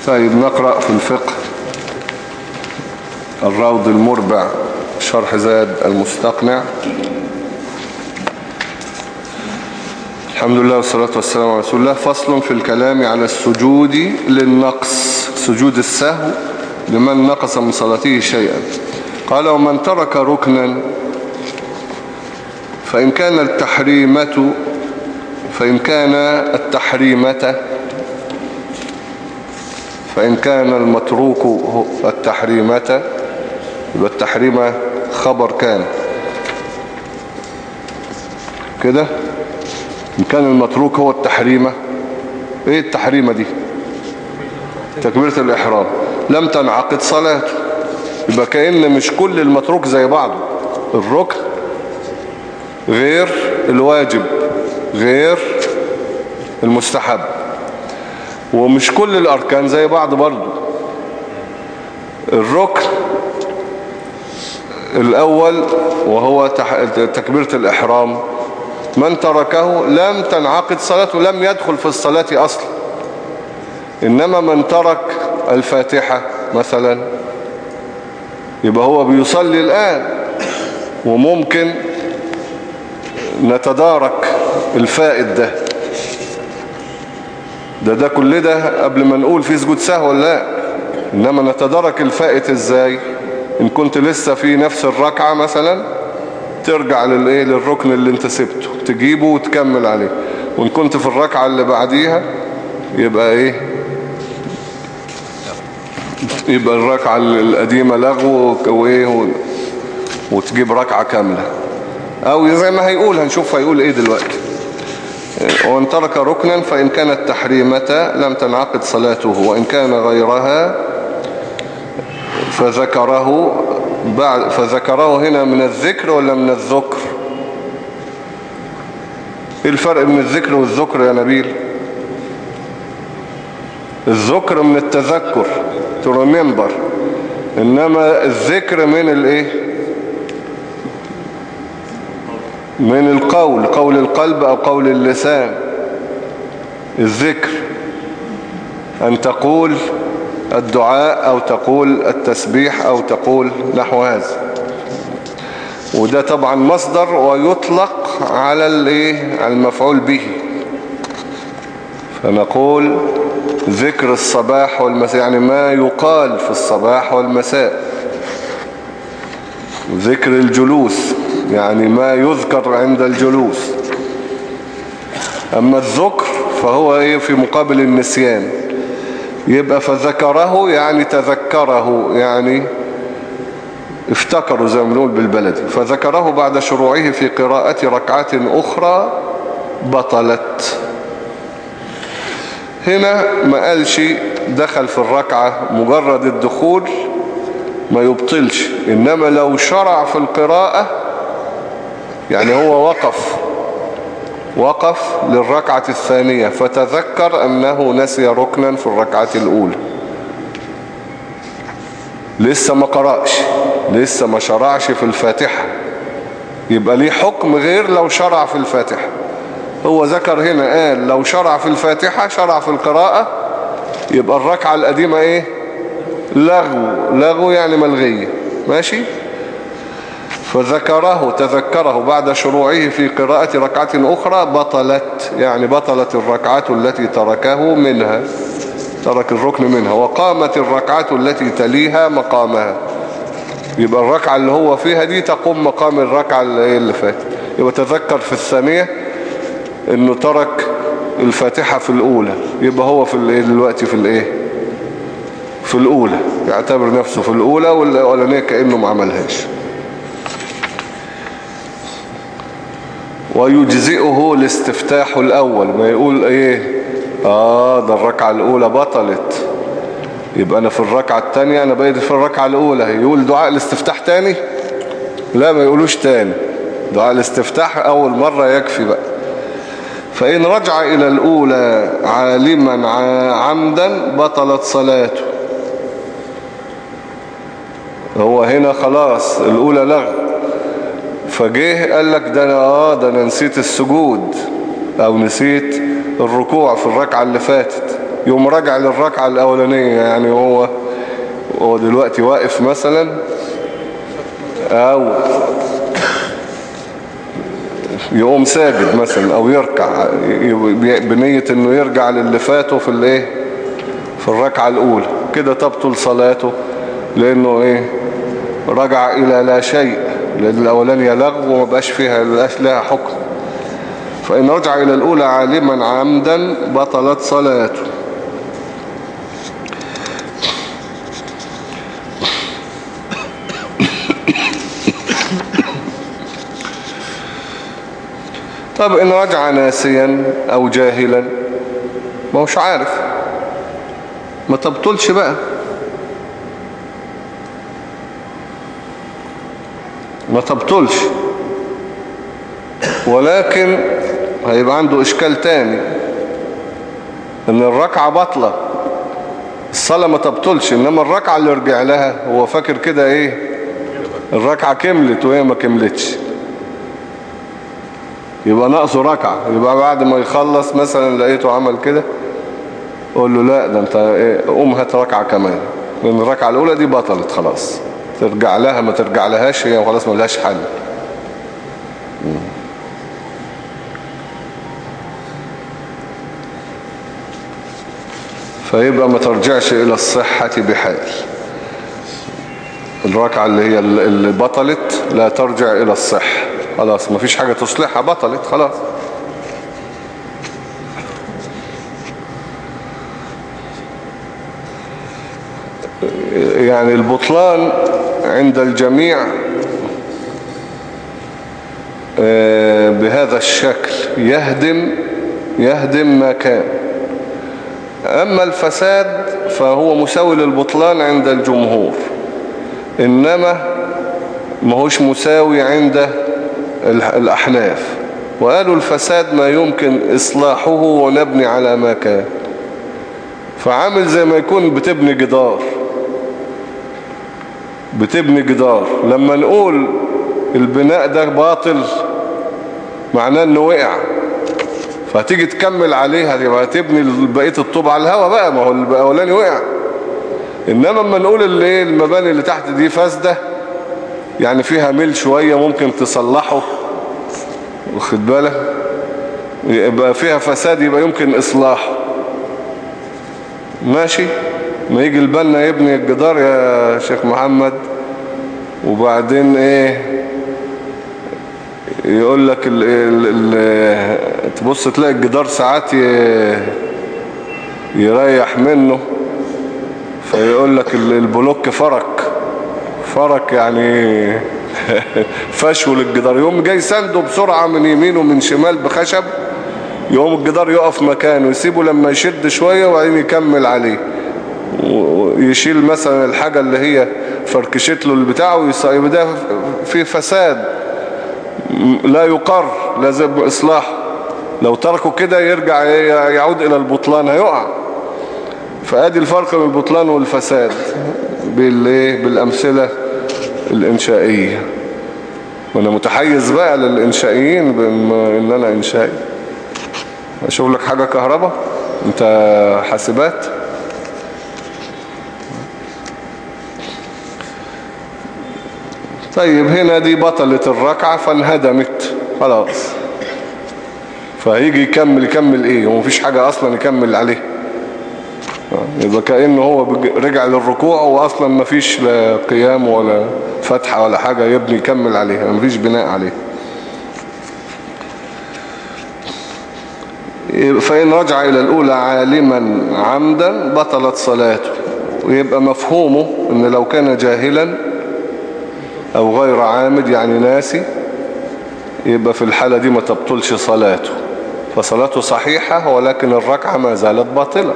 طيب نقرأ في الفقه الروض المربع شرح زاد المستقنع. الحمد لله والصلاة والسلام على رسول الله. فصل في الكلام على السجود للنقص، سجود السهو لمن نقص من صلاته شيئا. قال: ومن ترك ركنا فإن كان المتروك التحريمة، يبقى التحريمة خبر كان كده. إن كان المتروك هو التحريمة، ايه التحريمة دي؟ تكبيرة الإحرام، لم تنعقد صلاته. يبقى كأن مش كل المتروك زي بعضه، الركن غير الواجب غير المستحب، ومش كل الأركان زي بعض برضه. الركن الأول وهو تكبيرة الإحرام، من تركه لم تنعقد صلاته، لم يدخل في الصلاة أصلا. إنما من ترك الفاتحة مثلا يبقى هو بيصلي الآن، وممكن نتدارك الفائت ده كل ده قبل ما نقول في سجود سهو ولا لا. إنما نتدارك الفائت إزاي؟ إن كنت لسه في نفس الركعة مثلا ترجع للركن اللي انت سبته تجيبه وتكمل عليه، وإن كنت في الركعة اللي بعديها يبقى يبقى الركعة القديمة لغو وتجيب ركعة كاملة، أو زي ما هنشوف هيقول ايه دلوقتي. وإن ترك ركنا فإن كانت تحريمة لم تنعقد صلاته، وإن كان غيرها فذكره هنا من الذكر ولا من الذكر؟ ايه الفرق بين الذكر والذكر يا نبيل؟ الذكر من التذكر to remember، انما الذكر من من القول، قول القلب او قول اللسان. الذكر ان تقول الدعاء او تقول التسبيح او تقول نحو هذا، وده طبعا مصدر ويطلق على المفعول به. فنقول ذكر الصباح والمساء، يعني ما يقال في الصباح والمساء. ذكر الجلوس يعني ما يذكر عند الجلوس. أما الذكر فهو في مقابل النسيان. يبقى فذكره يعني تذكره، يعني افتكروا زي ما بنقول بالبلدي. فذكره بعد شروعه في قراءة ركعات أخرى بطلت. هنا ما قالش دخل في الركعة، مجرد الدخول ما يبطلش. إنما لو شرع في القراءة، يعني هو وقف للركعة الثانية فتذكر أنه نسي ركنا في الركعة الأولى، لسه ما قرأش، لسه ما شرعش في الفاتحة، يبقى ليه حكم غير لو شرع في الفاتحة. هو ذكر هنا قال لو شرع في الفاتحة، شرع في القراءة، يبقى الركعة القديمة لغو يعني ملغية. ماشي. تذكره بعد شروعه في قراءة ركعة أخرى بطلت، يعني بطلت الركعة التي تركه منها، ترك الركن منها، وقامت الركعة التي تليها مقامها. يبقى الركعة اللي هو فيها دي تقوم مقام الركعة اللي فاتت. يبقى تذكر في الثانية انه ترك الفاتحة في الأولى، يبقى هو في دلوقتي في الأولى، يعتبر نفسه في الأولى، والأولانية كأنه ما عملهاش. ويجزئه الاستفتاح الأول، ما يقول ده الركعة الأولى بطلت، يبقى أنا في الركعة الثانية، أنا بقيت في الركعة الأولى، يقول دعاء الاستفتاح تاني؟ لا، ما يقولوش تاني. دعاء الاستفتاح أول مرة يكفي بقى. فإن رجع إلى الأولى عالما عمدا بطلت صلاته. هو هنا خلاص الأولى لغو، فجيه قال لك ده أنا نسيت السجود أو نسيت الركوع في الركعة اللي فاتت، يقوم راجع للركعة الأولانية. يعني هو دلوقتي واقف مثلا، أو يقوم ساجد مثلا أو يركع بنية أنه يرجع للي فاته في الايه في الركعة الأولى، كده تبطل صلاته، لأنه رجع إلى لا شيء، لأن الأولانية لغو وما بقاش لها حكم. فإن رجع إلى الأولى عالما عمدا بطلت صلاته. طب إن رجع ناسيا أو جاهلا ما هوش عارف، ما تبطلش بقى، ما تبطلش، ولكن هيبقى عنده إشكال تاني، إن الركعة بطلة، الصلاة ما تبطلش، إنما الركعة اللي رجع لها هو فاكر كده الركعة كملت وهي ما كملتش، يبقى ناقصه ركعة. يبقى بعد ما يخلص مثلا لقيته عمل كده، قول له لا، ده انت قوم هات ركعة كمان، لأن الركعة الأولى دي بطلت خلاص، ترجع لها ما ترجع لهاش هي خلاص ما لهاش حل. فيبقى ما ترجعش إلى الصحة بحال. الركعة اللي هي اللي بطلت لا ترجع إلى الصحة، خلاص ما فيش حاجة تصلحها، بطلت خلاص. يعني البطلان عند الجميع بهذا الشكل، يهدم ما كان. أما الفساد فهو مساوي للبطلان عند الجمهور، إنما ما هوش مساوي عند الأحناف. وقالوا الفساد ما يمكن إصلاحه ونبني على ما كان. فعامل زي ما يكون بتبني جدار، لما نقول البناء ده باطل معناه انه وقع، فهتيجي تكمل عليها يبقى تبني بقية الطوب على الهواء بقى، ما هو الأولاني وقع. إنما لما نقول المباني اللي تحت دي فاسدة، يعني فيها ميل شوية ممكن تصلحه، واخد بالك، يبقى فيها فساد يبقى يمكن إصلاحه، ماشي. ما يجي البنا يبني الجدار يا شيخ محمد، وبعدين يقول لك تبص تلاقي الجدار ساعات يريح منه، فيقول لك البلوك فرك يعني فشل الجدار، يقوم جاي سنده بسرعة من يمين ومن شمال بخشب، يقوم الجدار يقف مكانه، يسيبه لما يشد شوية وبعدين يكمل عليه، ويشيل مثلا الحاجة اللي هي فركشت له البتاع، ويبقى ده في فساد لا يقر، لازم إصلاح. لو تركوا كده يرجع يعود إلى البطلان، هيقع. فأدي الفرق بين البطلان والفساد بالأمثلة الإنشائية. وأنا متحيز بقى للإنشائيين بأن أنا إنشائي. أشوف لك حاجة كهرباء، أنت حاسبات. طيب هنا دي بطلت الركعة فانهدمت خلاص، فهيجي يكمل ومفيش حاجة أصلا يكمل عليه، يبقى كأنه هو رجع للركوع وأصلا مفيش لا قيام ولا فتحة ولا حاجة يكمل عليها، مفيش بناء عليه. فإن رجع إلى الأولى عالما عمدا بطلت صلاته. ويبقى مفهومه أن لو كان جاهلا أو غير عامد يعني ناسي، يبقى في الحالة دي ما تبطلش صلاته، فصلاته صحيحة ولكن الركعة ما زالت باطلة.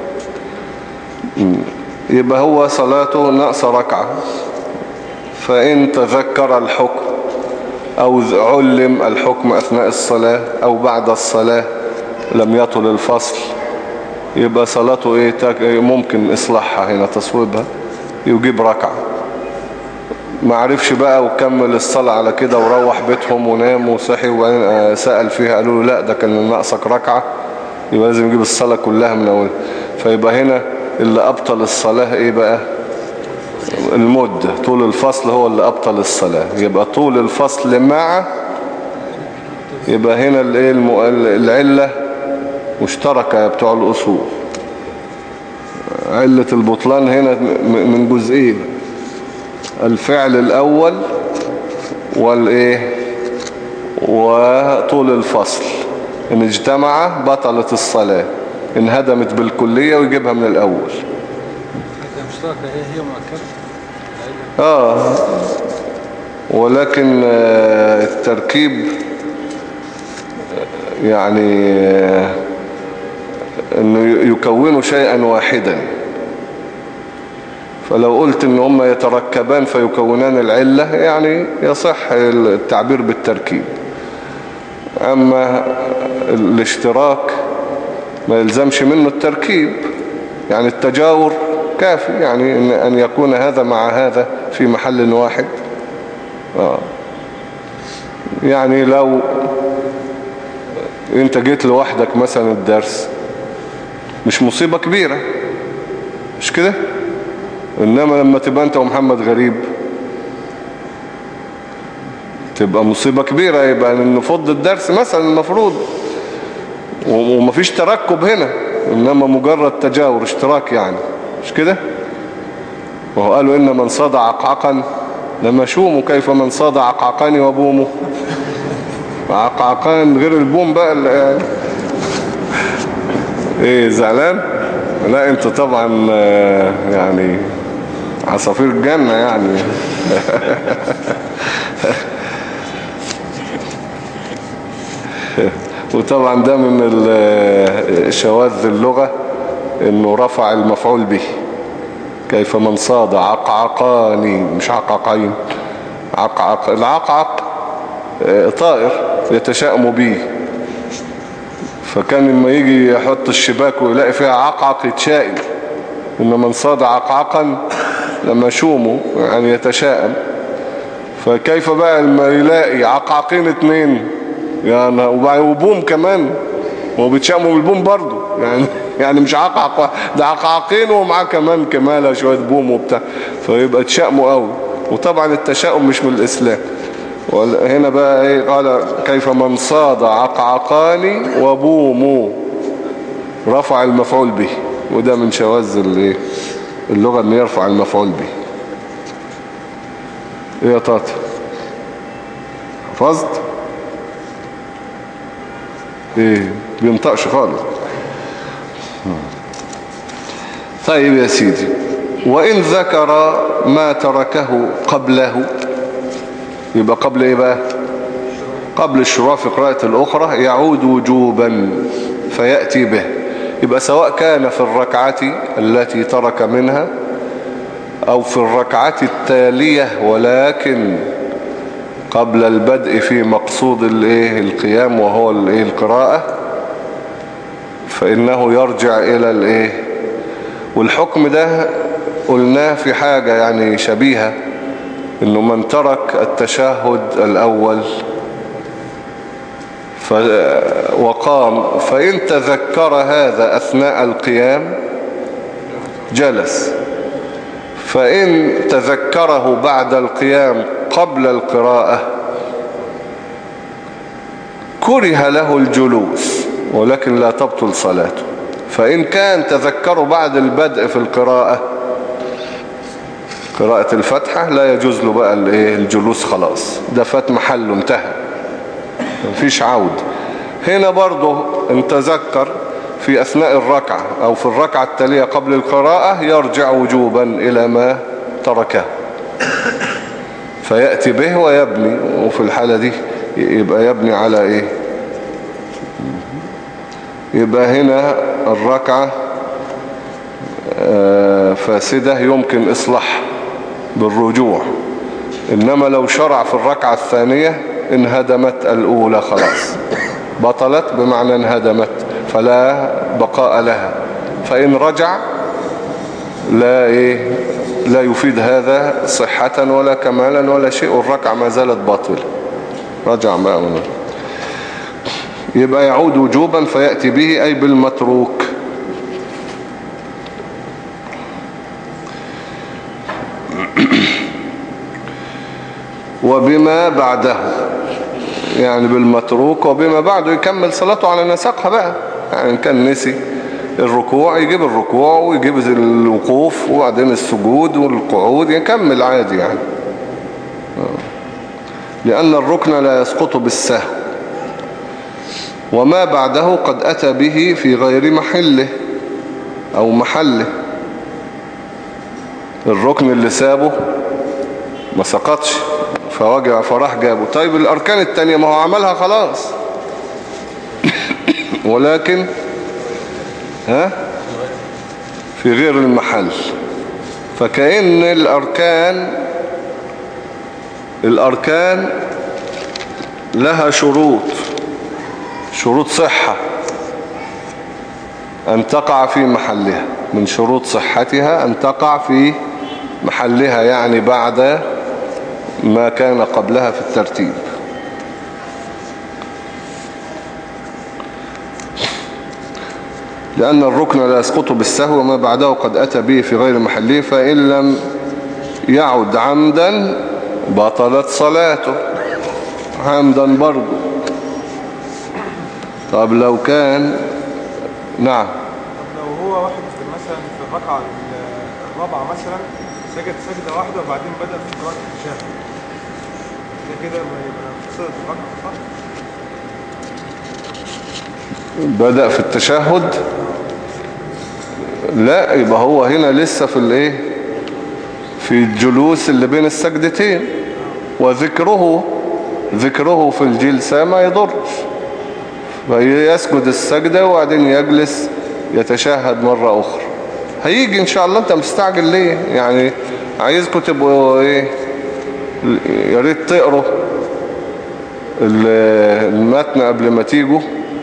يبقى هو صلاته ناقص ركعة. فإن تذكر الحكم أو علم الحكم أثناء الصلاة أو بعد الصلاة لم يطل الفصل، يبقى صلاته ممكن إصلاحها هنا، تصويبها، يجيب ركعة. ما عرفش بقى وكمل الصلاة على كده وروح بيتهم ونام وصحي وسأل فيها قالوا له لا ده كان ناقصك ركعة، يبقى لازم يجيب الصلاة كلها من أول. فيبقى هنا اللي أبطل الصلاة إيه بقى؟ المدة. طول الفصل هو اللي أبطل الصلاة. يبقى طول الفصل مع، يبقى هنا العلة مشتركة بتوع الأصول. علة البطلان هنا من جزئين: الفعل الأول وطول الفصل. إن اجتمع بطلت الصلاة، إن هدمت بالكلية ويجيبها من الأول. مشتركة هي مؤكدة. ولكن التركيب يعني انه يكونوا شيئا واحدا. فلو قلت ان هم يتركبان فيكونان العلة يعني يصح التعبير بالتركيب. اما الاشتراك ما يلزمش منه التركيب، يعني التجاور كافي، يعني ان يكون هذا مع هذا في محل واحد. يعني لو انت جيت لوحدك مثلا الدرس مش مصيبة كبيرة، مش كده؟ انما لما تبقى انت ومحمد غريب تبقى مصيبة كبيرة، يبقى نفض الدرس مثلا المفروض. ومفيش تركب هنا، انما مجرد تجاور اشتراك يعني، مش كده؟ وهو قالوا إن من صاد عقعقا لمشوم، كيف من صاد عقعقان وبومه. عقعقان غير البوم بقى يعني. ايه زعلان؟ لا انت طبعا يعني عصافير الجنة يعني. وطبعا ده من شواذ اللغة انه رفع المفعول به. كيف من صاد عقعقاني، مش عقعقين. العقعق طائر يتشائم به، فكان لما يجي يحط الشباك ويلاقي فيها عقعق يتشائم. إن من صاد عقعقا لما شومه يعني يتشائم. فكيف بقى لما يلاقي عقعقين اتنين يعني وبوم كمان، هو بيتشائموا بالبوم برضو يعني مش عقعق، ده عقعقين ومعاه كمان كمالة شوية بوم وبتاع، فيبقى تشائموا قوي. وطبعا التشاؤم مش من الإسلام. وهنا بقى ايه؟ قال كيف من صاد عقعقاني وبوموا، رفع المفعول به. وده من شواذ اللغة ان يرفع المفعول به. ايه يا طاطا حفظت؟ ايه بينطقش خالص. طيب يا سيدي، وإن ذكر ما تركه قبله، يبقى قبل ايه بقى؟ قبل الشروع في قراءة الأخرى يعود وجوبا فيأتي به. يبقى سواء كان في الركعة التي ترك منها أو في الركعة التالية، ولكن قبل البدء في مقصود القيام وهو القراءة، فإنه يرجع إلى والحكم ده قلناه في حاجة يعني شبيهة، إنه من ترك التشهد الأول وقام فإن تذكر هذا أثناء القيام جلس، فإن تذكره بعد القيام قبل القراءة كره له الجلوس ولكن لا تبطل صلاته. فإن كان تذكره بعد البدء في القراءة، قراءة الفتحة، لا يجوز له بقى الجلوس، خلاص ده فات محله انتهى، مفيش عود. هنا برضه ان تذكر في أثناء الركعة أو في الركعة التالية قبل القراءة يرجع وجوبا إلى ما تركه فيأتي به ويبني. وفي الحالة دي يبقى يبني على ايه؟ يبقى هنا الركعة فاسدة يمكن إصلاح بالرجوع. إنما لو شرع في الركعة الثانية انهدمت الأولى خلاص، بطلت بمعنى انهدمت فلا بقاء لها. فإن رجع لا يفيد هذا صحة ولا كمالا ولا شيء، والركعة ما زالت باطلة. رجع ما أمنه. يبقى يعود وجوبا فيأتي به أي بالمتروك. وبما بعده، يعني بالمتروك وبما بعده يكمل صلاته على نسقها بقى. يعني إن كان نسي الركوع يجيب الركوع ويجيب الوقوف وبعدين السجود والقعود يكمل عادي يعني. لأن الركن لا يسقط بالسهو، وما بعده قد أتى به في غير محله أو محله. الركن اللي سابه ما سقطش فراح جابه. طيب الأركان التانية ما هو عملها خلاص ولكن في غير المحل. فكأن الأركان لها شروط صحة أن تقع في محلها. من شروط صحتها أن تقع في محلها، يعني بعد ما كان قبلها في الترتيب. لأن الركن لا يسقط بالسهو وما بعده قد أتى به في غير محله، فإن لم يعد عمدا بطلت صلاته عمدا برضو. طب لو كان نعم، طب لو هو واحد مثلا في الركعة الرابعة مثلا سجد سجدة واحدة وبعدين بدأ في قراءة التشهد، ده كده ما يبقى فصلت الركعة صح؟ بدأ في التشهد؟ لا، يبقى هو هنا لسه في الايه، في الجلوس اللي بين السجدتين، وذكره في الجلسة ما يضرش، فيسجد السجدة وبعدين يجلس يتشهد مرة أخرى. هيجي إن شاء الله. أنت مستعجل ليه؟ يعني عايزكم تبقوا إيه، يا ريت تقروا المتن قبل ما تيجوا،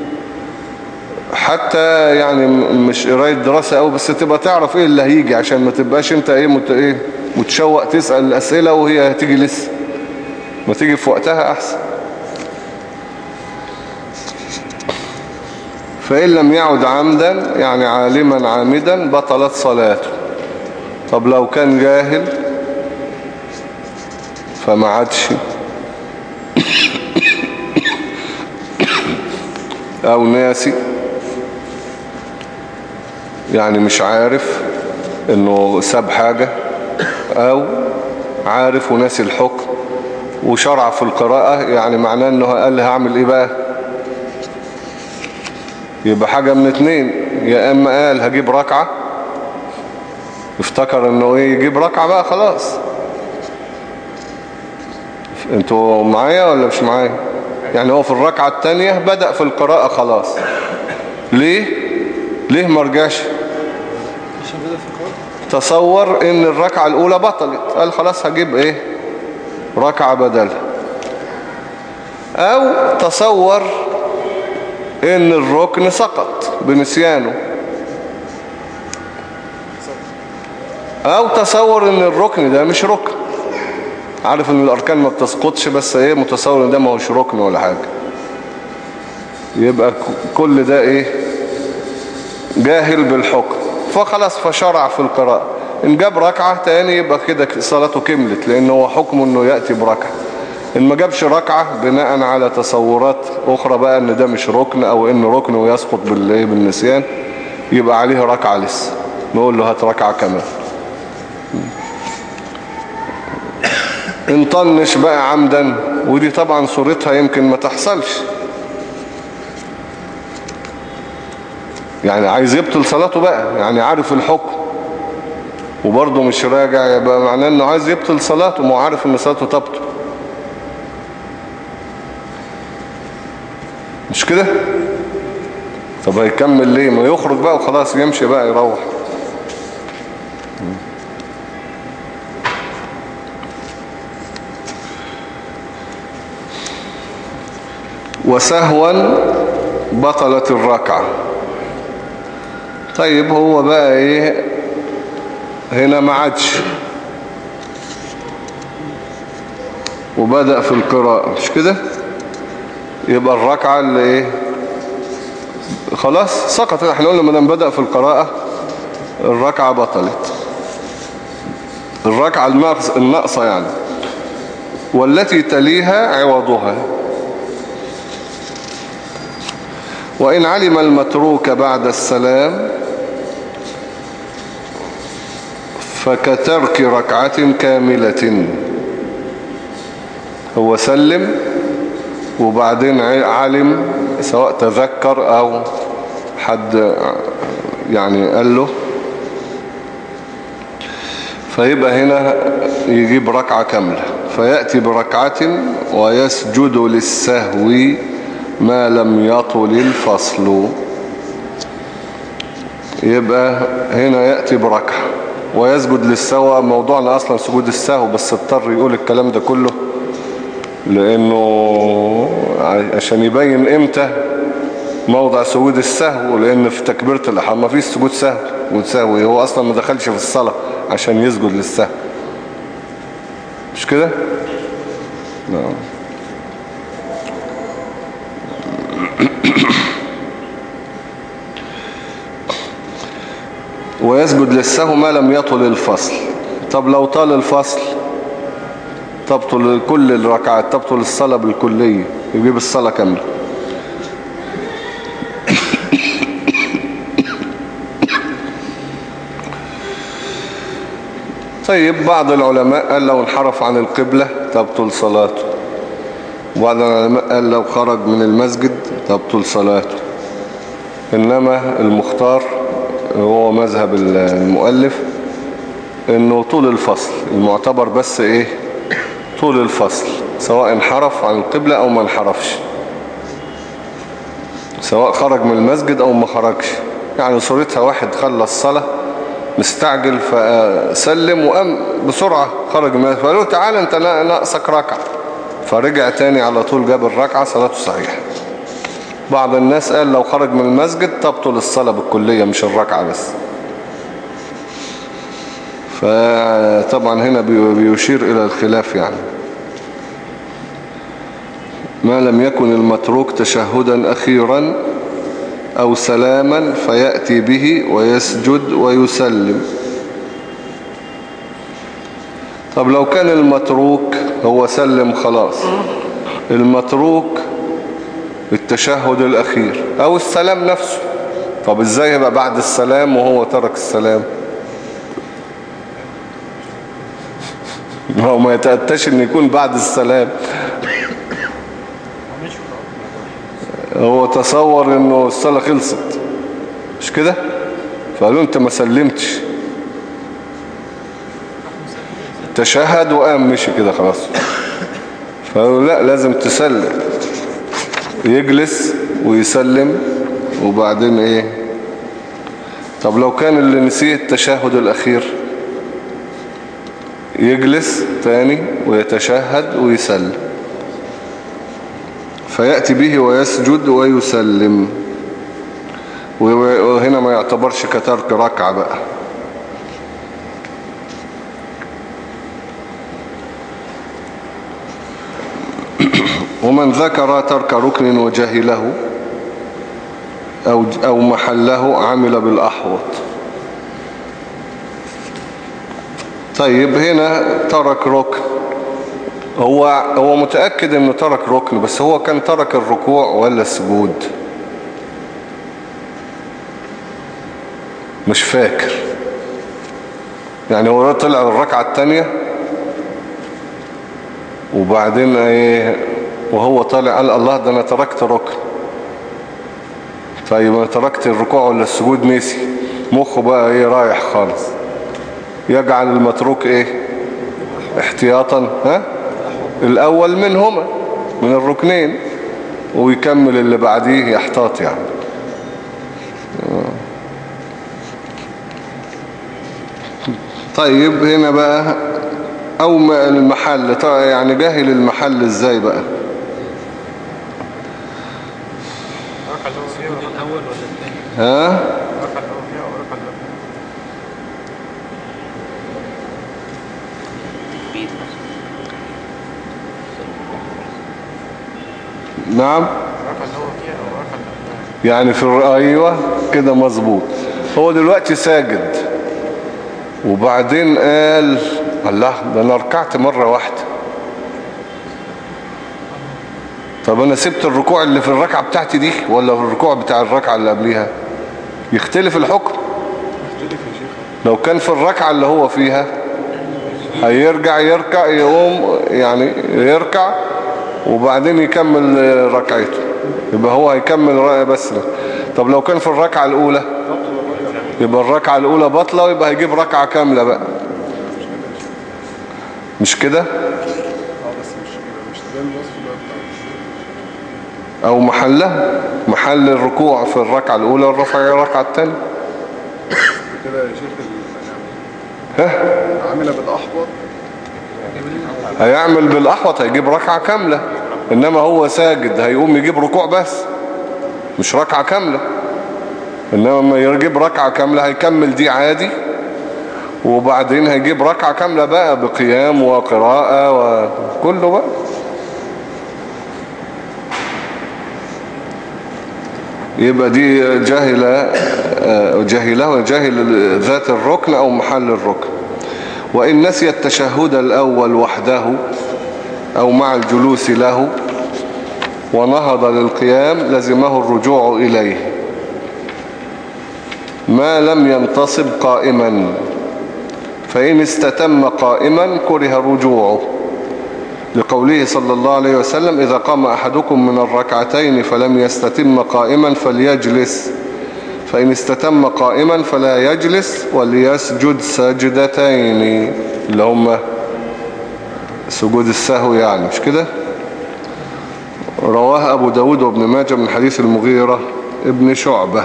حتى يعني مش قراية دراسة قوي، بس تبقى تعرف ايه اللي هيجي، عشان ما تبقاش انت ايه متشوق تسأل الأسئلة وهي هتيجي لسه، ما تيجي في وقتها أحسن. فإن لم يعد عمدا يعني عالما عامدا بطلت صلاته. طب لو كان جاهل فما عادش أو ناسي، يعني مش عارف انه ساب حاجة، او عارف وناسي الحكم وشرع في القراءة، يعني معناه انه قال هعمل ايه بقى، يبقى حاجة من اتنين: يا اما قال هجيب ركعة، افتكر انه ايه يجيب ركعة بقى خلاص. انتوا معايا ولا مش معايا؟ يعني هو في الركعة التانية بدأ في القراءة خلاص. ليه ما رجعش؟ تصور ان الركعة الاولى بطلت، قال خلاص هجيب ايه ركعة بدلها. او تصور ان الركن سقط بنسيانه، او تصور ان الركن ده مش ركن، عارف ان الاركان ما بتسقطش بس ايه متصور ان ده ما هوش ركن ولا حاجة. يبقى كل ده ايه جاهل بالحكم، فخلاص فشرع في القراءة. إن جاب ركعة تاني يبقى كده صلاته كملت، لأنه هو حكمه أنه يأتي بركعة. إن ما جابش ركعة بناء على تصورات أخرى بقى أن ده مش ركن أو أنه ركن ويسقط بالنسيان، يبقى عليه ركعة لسه، نقول له هات ركعة كمان. إن طنش بقى عمدا، ودي طبعا صورتها يمكن ما تحصلش، يعني عايز يبطل صلاته بقى، يعني عارف الحكم وبرضه مش راجع، يبقى معناه انه عايز يبطل صلاته، ما هو عارف ان صلاته تبطل، مش كده؟ طب هيكمل ليه؟ ما يخرج بقى وخلاص، يمشي بقى يروح. وسهوا بطلت الركعة. طيب هو بقى ايه هنا ما عادش وبدأ في القراءة، مش كده؟ يبقى الركعة اللي ايه خلاص سقط. احنا قلنا ما دام بدأ في القراءة الركعة بطلت. الركعة الناقصة يعني والتي تليها عوضها. وإن علم المتروك بعد السلام فكترك ركعة كاملة. هو سلم وبعدين علم، سواء تذكر أو حد يعني قال له، فيبقى هنا يجيب ركعة كاملة، فيأتي بركعة ويسجد للسهو ما لم يطل الفصل. يبقى هنا يأتي بركعة ويسجد للسهو. موضوعنا أصلا سجود السهو، بس اضطر يقول الكلام ده كله لأنه عشان يبين إمتى موضع سجود السهو، لأن في تكبيرة الإحرام ما فيش سجود سهو. سجود سهو هو أصلا ما دخلش في الصلاة عشان يسجد للسهو، مش كده؟ نعم. ويسجد للسهو ما لم يطل الفصل. طب لو طال الفصل تبطل كل الركعات، تبطل الصلاة بالكلية، يجيب الصلاة كاملة. طيب بعض العلماء قال لو انحرف عن القبلة تبطل صلاته، وبعض العلماء قال لو خرج من المسجد تبطل صلاته. إنما المختار هو مذهب المؤلف انه طول الفصل المعتبر، بس ايه طول الفصل، سواء انحرف عن القبلة او ما انحرفش، سواء خرج من المسجد او ما خرجش. يعني صورتها واحد خلص صلاة مستعجل فسلم وقام بسرعة خرج من المسجد، فقالوا تعالى انت ناقصك ركعة، فرجع تاني على طول جاب الركعة، صلاته صحيحة. بعض الناس قال لو خرج من المسجد تبطل الصلاة بالكلية مش الركعة بس. فطبعا هنا بيشير إلى الخلاف يعني. ما لم يكن المتروك تشهدا أخيرا أو سلاما فيأتي به ويسجد ويسلم. طب لو كان المتروك هو سلم خلاص، المتروك التشهد الأخير أو السلام نفسه، طب إزاي يبقى بعد السلام وهو ترك السلام؟ هو ما يتأتش إن يكون بعد السلام. هو تصور إنه الصلاة خلصت، مش كده؟ فقالوا أنت ما سلمتش، تشهد وقام مشي كده خلاص. فقالوا لا لازم تسلم، يجلس ويسلم وبعدين ايه. طب لو كان اللي نسيه التشهد الأخير يجلس تاني ويتشهد ويسلم، فيأتي به ويسجد ويسلم، وهنا ما يعتبرش كترك ركعة بقى. ومن ذكر ترك ركن وجهله أو محله عمل بالأحوط. طيب هنا ترك ركن، هو متأكد انه ترك ركن، بس هو كان ترك الركوع ولا السجود مش فاكر. يعني هو طلع الركعة التانية وبعدين ايه وهو طالع قال الله ده انا تركت ركن. طيب انا تركت الركوع ولا السجود، نسي، مخه بقى ايه رايح خالص. يجعل المتروك ايه احتياطا الاول منهما من الركنين ويكمل اللي بعديه يحتاط يعني. طيب هنا بقى او المحل، يعني جاهل المحل ازاي بقى؟ الأول ولا الثاني؟ ها؟ نعم يعني في ايوه كده مظبوط. هو دلوقتي ساجد وبعدين قال الله ده انا ركعت مرة واحدة، طب انا سبت الركوع اللي في الركعة بتاعتي دي ولا في الركوع بتاع الركعة اللي قبليها؟ يختلف الحكم. لو كان في الركعة اللي هو فيها هيرجع يركع، يقوم يعني يركع وبعدين يكمل ركعته، يبقى هو هيكمل بس. طب لو كان في الركعة الأولى يبقى الركعة الأولى بطلة ويبقى هيجيب ركعة كاملة بقى، مش كده؟ أو محل الركوع في الركعة الأولى والرفع الركعة الثانية كده يا شيخ. عامل بالأحوط، هيعمل بالأحوط هيجيب ركعة كاملة، إنما هو ساجد هيقوم يجيب ركوع بس مش ركعة كاملة. إنما لما يجيب ركعة كاملة هيكمل دي عادي، وبعدين هيجيب ركعة كاملة بقى بقيام وقراءة وكله بقى. يبقى دي جاهل ذات الركن أو محل الركن. وإن نسي التشهد الأول وحده أو مع الجلوس له ونهض للقيام لزمه الرجوع إليه ما لم ينتصب قائما، فإن استتم قائما كره رجوعه، لقوله صلى الله عليه وسلم إذا قام أحدكم من الركعتين فلم يستتم قائما فليجلس، فإن استتم قائما فلا يجلس وليسجد سجدتين اللي هم سجود السهو يعني، مش كده؟ رواه أبو داود وابن ماجه من حديث المغيرة ابن شعبة،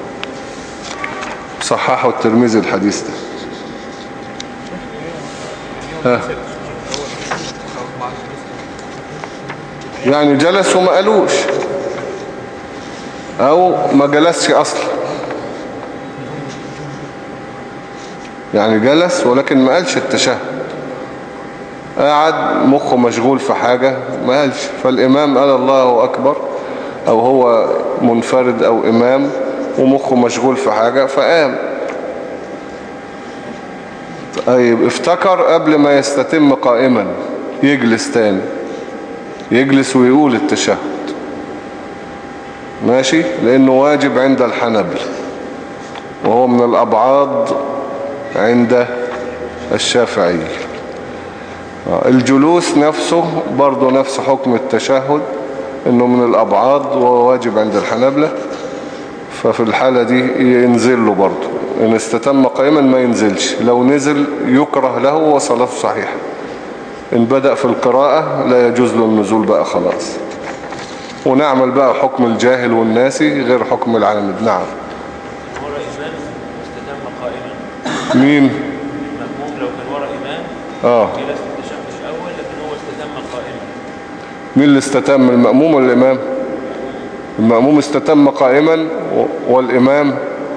صححه الترمذي الحديث ده. يعني جلس وما قالوش او ما جلسش اصلا، يعني جلس ولكن ما قالش التشهد، قاعد مخه مشغول في حاجة ما قالش، فالامام قال الله اكبر او هو منفرد او امام ومخه مشغول في حاجة فقام. طيب افتكر قبل ما يستتم قائما يجلس تاني، يجلس ويقول التشهد ماشي، لأنه واجب عند الحنبل وهو من الأبعاد عند الشافعي. الجلوس نفسه برضه نفس حكم التشهد، إنه من الأبعاد وهو واجب عند الحنبلة، ففي الحالة دي ينزل له برضه، إن استتم قائما ما ينزلش، لو نزل يكره له وصلاته صحيحة. إن بدأ في القراءة لا يجوز له النزول بقى خلاص. ونعمل بقى حكم الجاهل والناسي غير حكم العالم. نعم. ورا إمام استتم قائما. مين؟ المأموم لو كان ورا إمام جلس في التشهد الأول لكن هو استتم قائما. مين اللي استتم، المأموم ولا الإمام؟ المأموم استتم قائما والإمام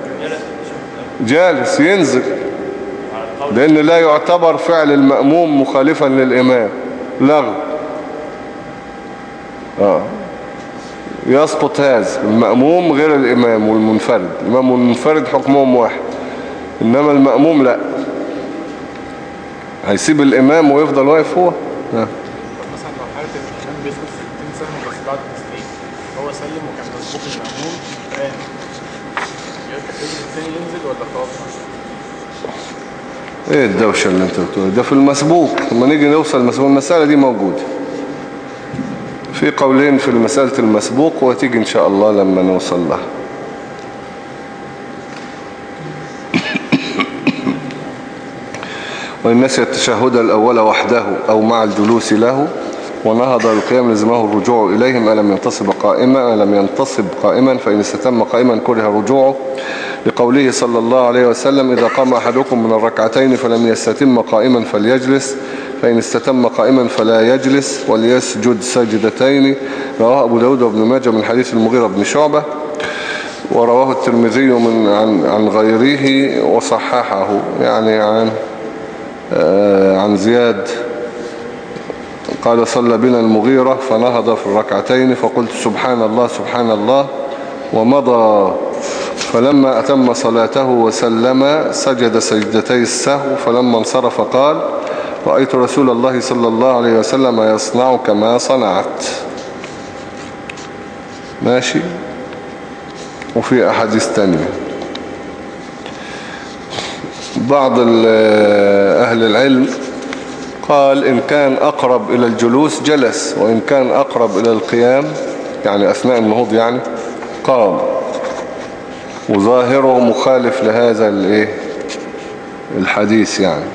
جالس ينزل، لأن لا يعتبر فعل المأموم مخالفا للإمام، لغو. يسقط هذا، المأموم غير الإمام والمنفرد، الإمام والمنفرد حكمهم واحد، إنما المأموم لا، هيسيب الإمام ويفضل واقف هو. مثلا لو حالة الإمام بيسقط 60 سنة بس بعد التسليم هو سلم وكان مسبوق المأموم فقام، يجب الثاني ينزل ولا خلاص؟ ايه الدوشة اللي انت بتقولها ده في المسبوق؟ لما نيجي نوصل المسبوق المسألة دي موجودة في قولين في مسألة المسبوق، وتيجي ان شاء الله لما نوصل لها. وإن نسي التشهد الأول وحده أو مع الجلوس له ونهض القيام لزمه الرجوع إليه ما لم ينتصب قائما فإن استتم قائما كره رجوعه، لقوله صلى الله عليه وسلم إذا قام أحدكم من الركعتين فلم يستتم قائما فليجلس، فإن استتم قائما فلا يجلس وليسجد سجدتين. رواه أبو داود وابن ماجه من حديث المغيرة بن شعبة، ورواه الترمذي عن غيره وصححه، يعني عن زياد قال صلى بنا المغيرة فنهض في الركعتين فقلت سبحان الله سبحان الله ومضى، فلما أتم صلاته وسلم سجد سجدتي السهو، فلما انصرف قال رأيت رسول الله صلى الله عليه وسلم يصنع كما صنعت. ماشي. وفي أحاديث تانية. بعض أهل العلم قال إن كان أقرب إلى الجلوس جلس، وإن كان أقرب إلى القيام يعني أثناء النهوض يعني قام، وظاهره مخالف لهذا الحديث يعني.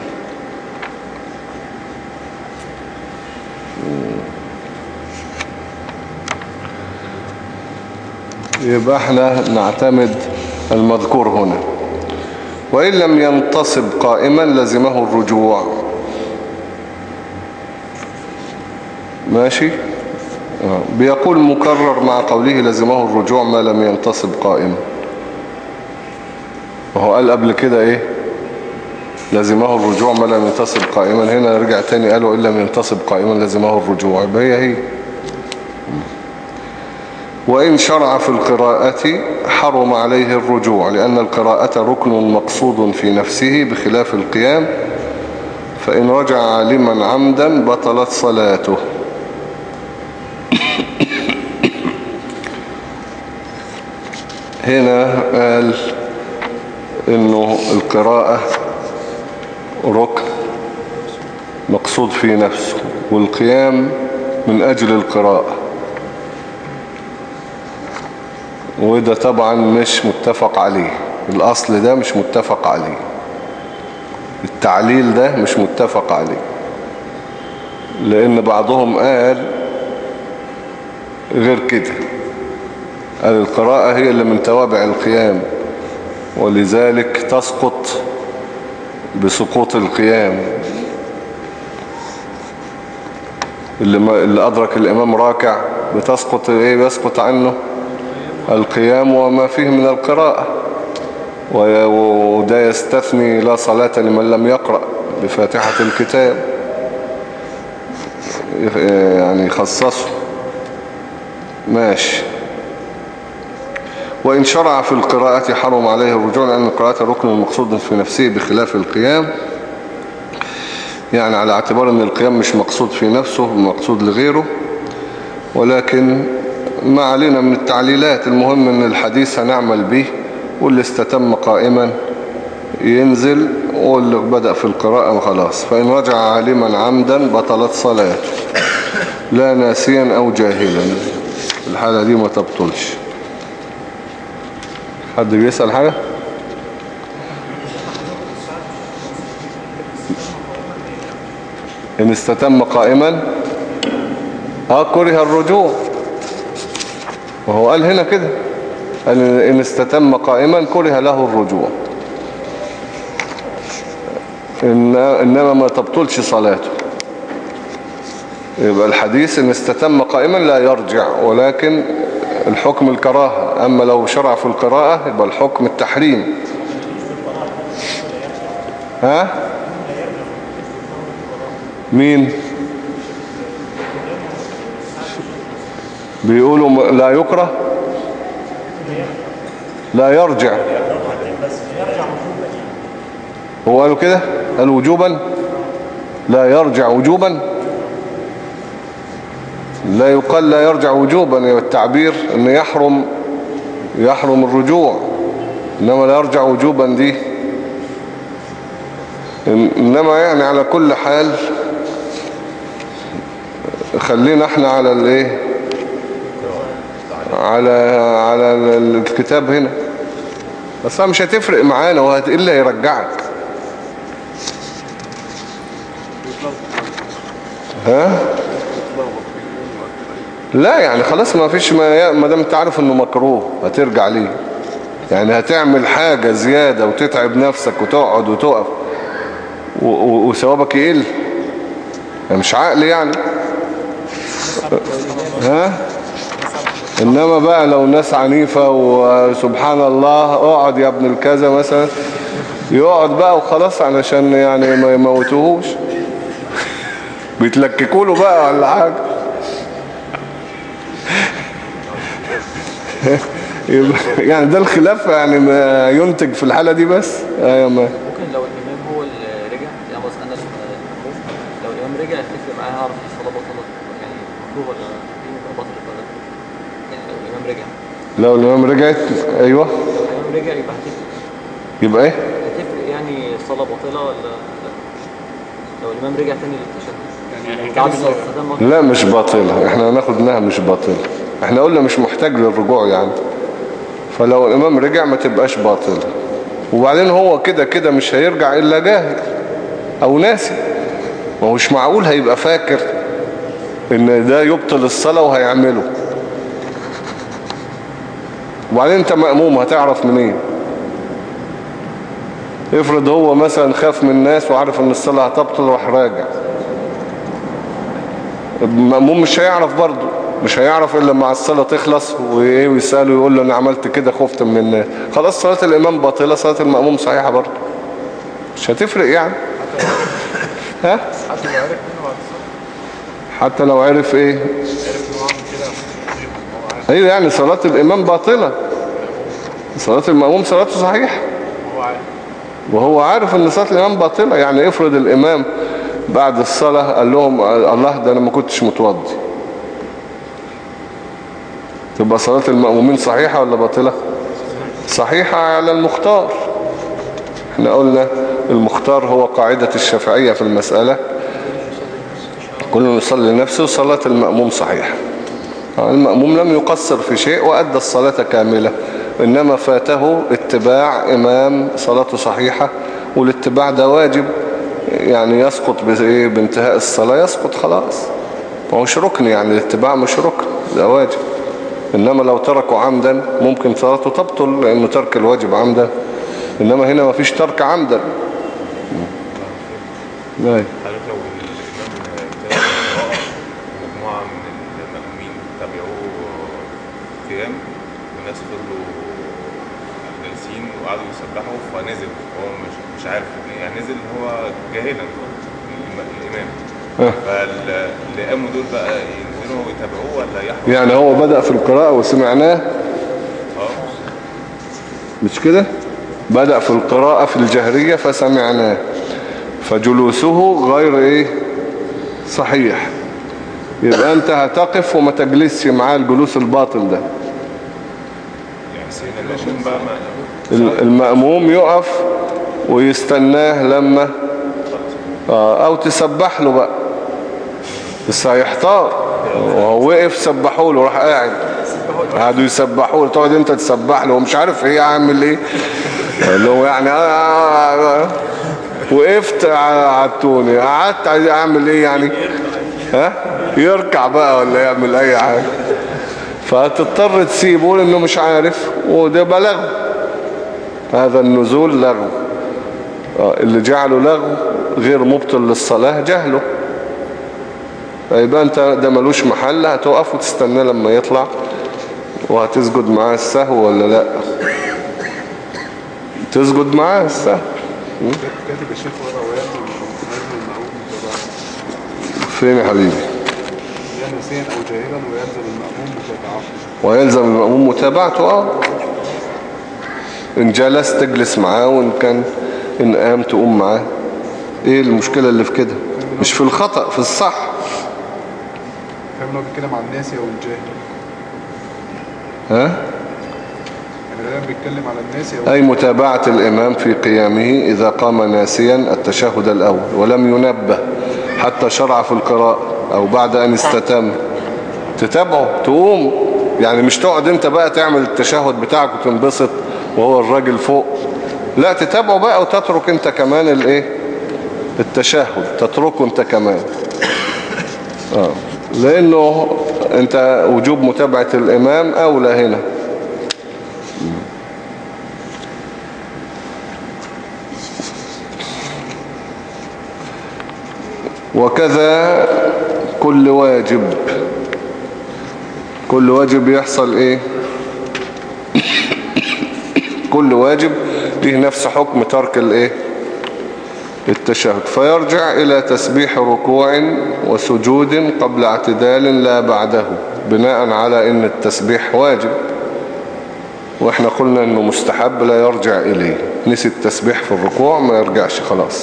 يبقى احنا نعتمد المذكور هنا. وإن لم ينتصب قائما لزمه الرجوع. ماشي. بيقول مكرر مع قوله لزمه الرجوع ما لم ينتصب قائما، وهو قال قبل كده لزمه الرجوع ما لم ينتصب قائما. هنا رجع تاني قالوا إن لم ينتصب قائما لزمه الرجوع. يبقى هي وإن شرع في القراءة حرم عليه الرجوع، لأن القراءة ركن مقصود في نفسه بخلاف القيام، فإن رجع عالما عمدا بطلت صلاته. هنا قال إنه القراءة ركن مقصود في نفسه، والقيام من أجل القراءة، وده طبعا مش متفق عليه. الأصل ده مش متفق عليه، التعليل ده مش متفق عليه، لأن بعضهم قال غير كده، قال القراءة هي اللي من توابع القيام، ولذلك تسقط بسقوط القيام. اللي أدرك الإمام راكع بتسقط بيسقط عنه القيام وما فيه من القراءة. وده يستثني لا صلاة لمن لم يقرأ بفاتحة الكتاب، يعني يخصصه. ماشي. وإن شرع في القراءة حرم عليه الرجوع، لأن القراءة ركن مقصود في نفسه بخلاف القيام، يعني على اعتبار أن القيام مش مقصود في نفسه، مقصود لغيره. ولكن ما علينا من التعليلات، المهم أن الحديث هنعمل به، واللي استتم قائما ينزل، واللي بدأ في القراءة خلاص. فإن رجع عالما عمدا بطلت صلاته، لا ناسيا أو جاهلا. الحالة دي ما تبطلش. حد بيسأل حاجة؟ إن استتم قائما كره الرجوع، وهو قال هنا كده، قال إن استتم قائما كره له الرجوع، إنما ما تبطلش صلاته. يبقى الحديث إن استتم قائما لا يرجع، ولكن الحكم الكراهة. أما لو شرع في القراءة يبقى الحكم التحريم. مين بيقولوا لا يكره لا يرجع؟ هو قالوا كده، قالوا وجوبا لا يرجع وجوبا، لا يقال لا يرجع وجوبا. التعبير ان يحرم الرجوع، انما لا يرجع وجوبا دي. انما يعني على كل حال خلينا احنا على على الكتاب هنا، بس مش هتفرق معانا، وإلا يرجعك. لا يعني خلاص ما فيش، ما دام انت عارف انه مكروه هترجع ليه؟ يعني هتعمل حاجة زيادة وتتعب نفسك وتقعد وتقف وثوابك يقل؟ مش عقل يعني. انما بقى لو ناس عنيفة وسبحان الله اقعد يا ابن الكذا مثلا، يقعد بقى وخلاص علشان يعني ما يموتوهوش، بيتلككوا له بقى ولا حاجة. يعني ده الخلاف يعني ما ينتج في الحالة دي بس. ممكن لو الإمام هو اللي رجع، يعني بس أنا لو الإمام رجع يختلف معاه، أعرف الصلاة بطلت يعني مكروه ولا بطلت ولا يعني لو الإمام رجع. لو الإمام رجعت أيوة الإمام رجع يبقى هتفرق. يبقى إيه؟ هتفرق يعني الصلاة باطلة ولا لا؟ لو الإمام رجع تاني للتشهد يعني بعد ما استدام لا مش باطلة، احنا هناخد انها مش باطلة، احنا قلنا مش محتاج للرجوع يعني. فلو الإمام رجع ما تبقاش باطلة. وبعدين هو كده كده مش هيرجع إلا جاهل أو ناسي، ومش معقول هيبقى فاكر إن ده يبطل الصلاة وهيعمله. وبعدين انت مأموم هتعرف منين؟ افرض هو مثلا خاف من الناس وعارف ان الصلاة هتبطل وراح راجع، المأموم مش هيعرف برضه، مش هيعرف إلا لما الصلاة تخلص ويسأله يقول له أنا عملت كده خفت من الناس. خلاص صلاة الإمام باطلة، صلاة المأموم صحيحة برضه، مش هتفرق يعني. ها؟ حتى لو عرف ايه؟ ايوه يعني صلاة الإمام باطلة، صلاة المأموم صلاته صحيحة وهو عارف ان صلاة الإمام باطلة. يعني افرض الإمام بعد الصلاة قال لهم الله ده انا ما كنتش متوضي، تبقى صلاة المأمومين صحيحة ولا باطلة؟ صحيحة على المختار. احنا قلنا المختار هو قاعدة الشافعية في المسألة، كل يصلي لنفسه، صلاة المأموم صحيحة. المأموم لم يقصر في شيء وأدى الصلاة كاملة، إنما فاته اتباع إمام صلاته صحيحة، والاتباع ده واجب يعني يسقط بانتهاء الصلاة، يسقط خلاص، مش ركن يعني، الاتباع مش ركن، ده واجب. إنما لو تركوا عمدا ممكن صلاته تبطل لأنه ترك الواجب عمدا، إنما هنا ما فيش ترك عمدا. لا عارف لو الإمام ابتدى مجموعة من المأمومين تابعوه قيام والناس فضلوا جالسين وقعدوا يسبحوا فنزل هو مش عارف يعني، نزل هو جاهلا الإمام، فاللي قاموا دول بقى ينزلوا ويتابعوه ولا يحرم؟ يعني هو بدأ في القراءة وسمعناه، مش كده؟ بدأ في القراءة في الجهرية فسمعناه، فجلوسه غير ايه صحيح، يبقى انت هتقف وما تجلسش معاه الجلوس الباطل ده. يعني سيدنا المأموم بقى المأموم يقف ويستناه لما او تسبح له بقى، بس هيحتار وهو وقف سبحوا له راح قعدوا يسبحوا له، تقعد انت تسبح له ومش عارف ايه اعمل ايه اللي هو يعني وقفت عدتوني قعدت اعمل ايه يعني، ها يركع بقى ولا يعمل اي حاجة، فهتضطر تسيبه لانه مش عارف، وده بلغو، هذا النزول لغو، اللي جعله لغو غير مبطل للصلاة جهله. فيبقى انت ده ملوش محل، هتوقف وتستنى لما يطلع، وهتسجد معاه السهو ولا لا؟ تسجد معاه السهو. كاتب الشيخ ورا ويلزم المأموم متابعته. فين يا حبيبي؟ يعني نسيا او جاهلا ويلزم المأموم متابعته. ويلزم المأموم متابعته ان جلس تجلس معاه، وان كان ان قام تقوم معاه. ايه المشكلة اللي في كده؟ مش في الخطأ، في الصح. فاهم انه بيتكلم عن الناسي او الجاهل؟ ها؟ يعني غالبا بيتكلم على الناسي او أي متابعة الإمام في قيامه إذا قام ناسيا التشهد الأول ولم ينبه حتى شرع في القراءة أو بعد أن استتم، تتابعه تقوم، يعني مش تقعد انت بقى تعمل التشهد بتاعك وتنبسط وهو الراجل فوق، لا تتابعه بقى وتترك انت كمان الايه التشهد، تتركه انت كمان. لأنه انت وجوب متابعة الإمام أولى هنا. وكذا كل واجب يحصل ايه كل واجب له نفس حكم ترك الايه التشهد، فيرجع الى تسبيح ركوع وسجود قبل اعتدال لا بعده، بناء على ان التسبيح واجب واحنا قلنا انه مستحب لا يرجع اليه، نسي التسبيح في الركوع ما يرجعش خلاص.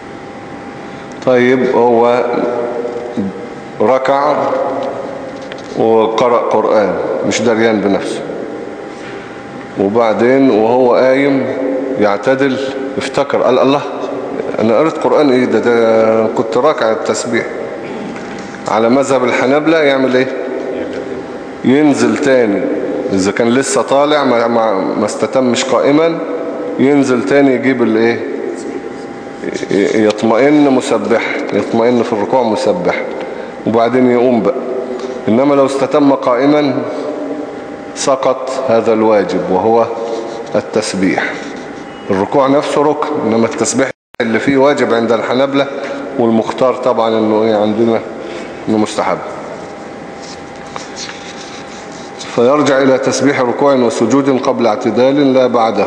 طيب هو ركع وقرأ قرآن مش دريان بنفسه، وبعدين وهو قايم يعتدل افتكر قال الله انا قرأت قرآن ايه ده كنت راكع التسبيح. على مذهب الحنابلة يعمل ايه؟ ينزل تاني اذا كان لسه طالع ما استتمش قائما، ينزل تاني يجيب الايه، يطمئن مسبح، يطمئن في الركوع مسبح وبعدين يقوم بقى. انما لو استتم قائما سقط هذا الواجب وهو التسبيح. الركوع نفسه ركن، انما التسبيح اللي فيه واجب عند الحنابلة، والمختار طبعا انه ايه عندنا انه مستحب. فيرجع الى تسبيح ركوع وسجود قبل اعتدال لا بعده.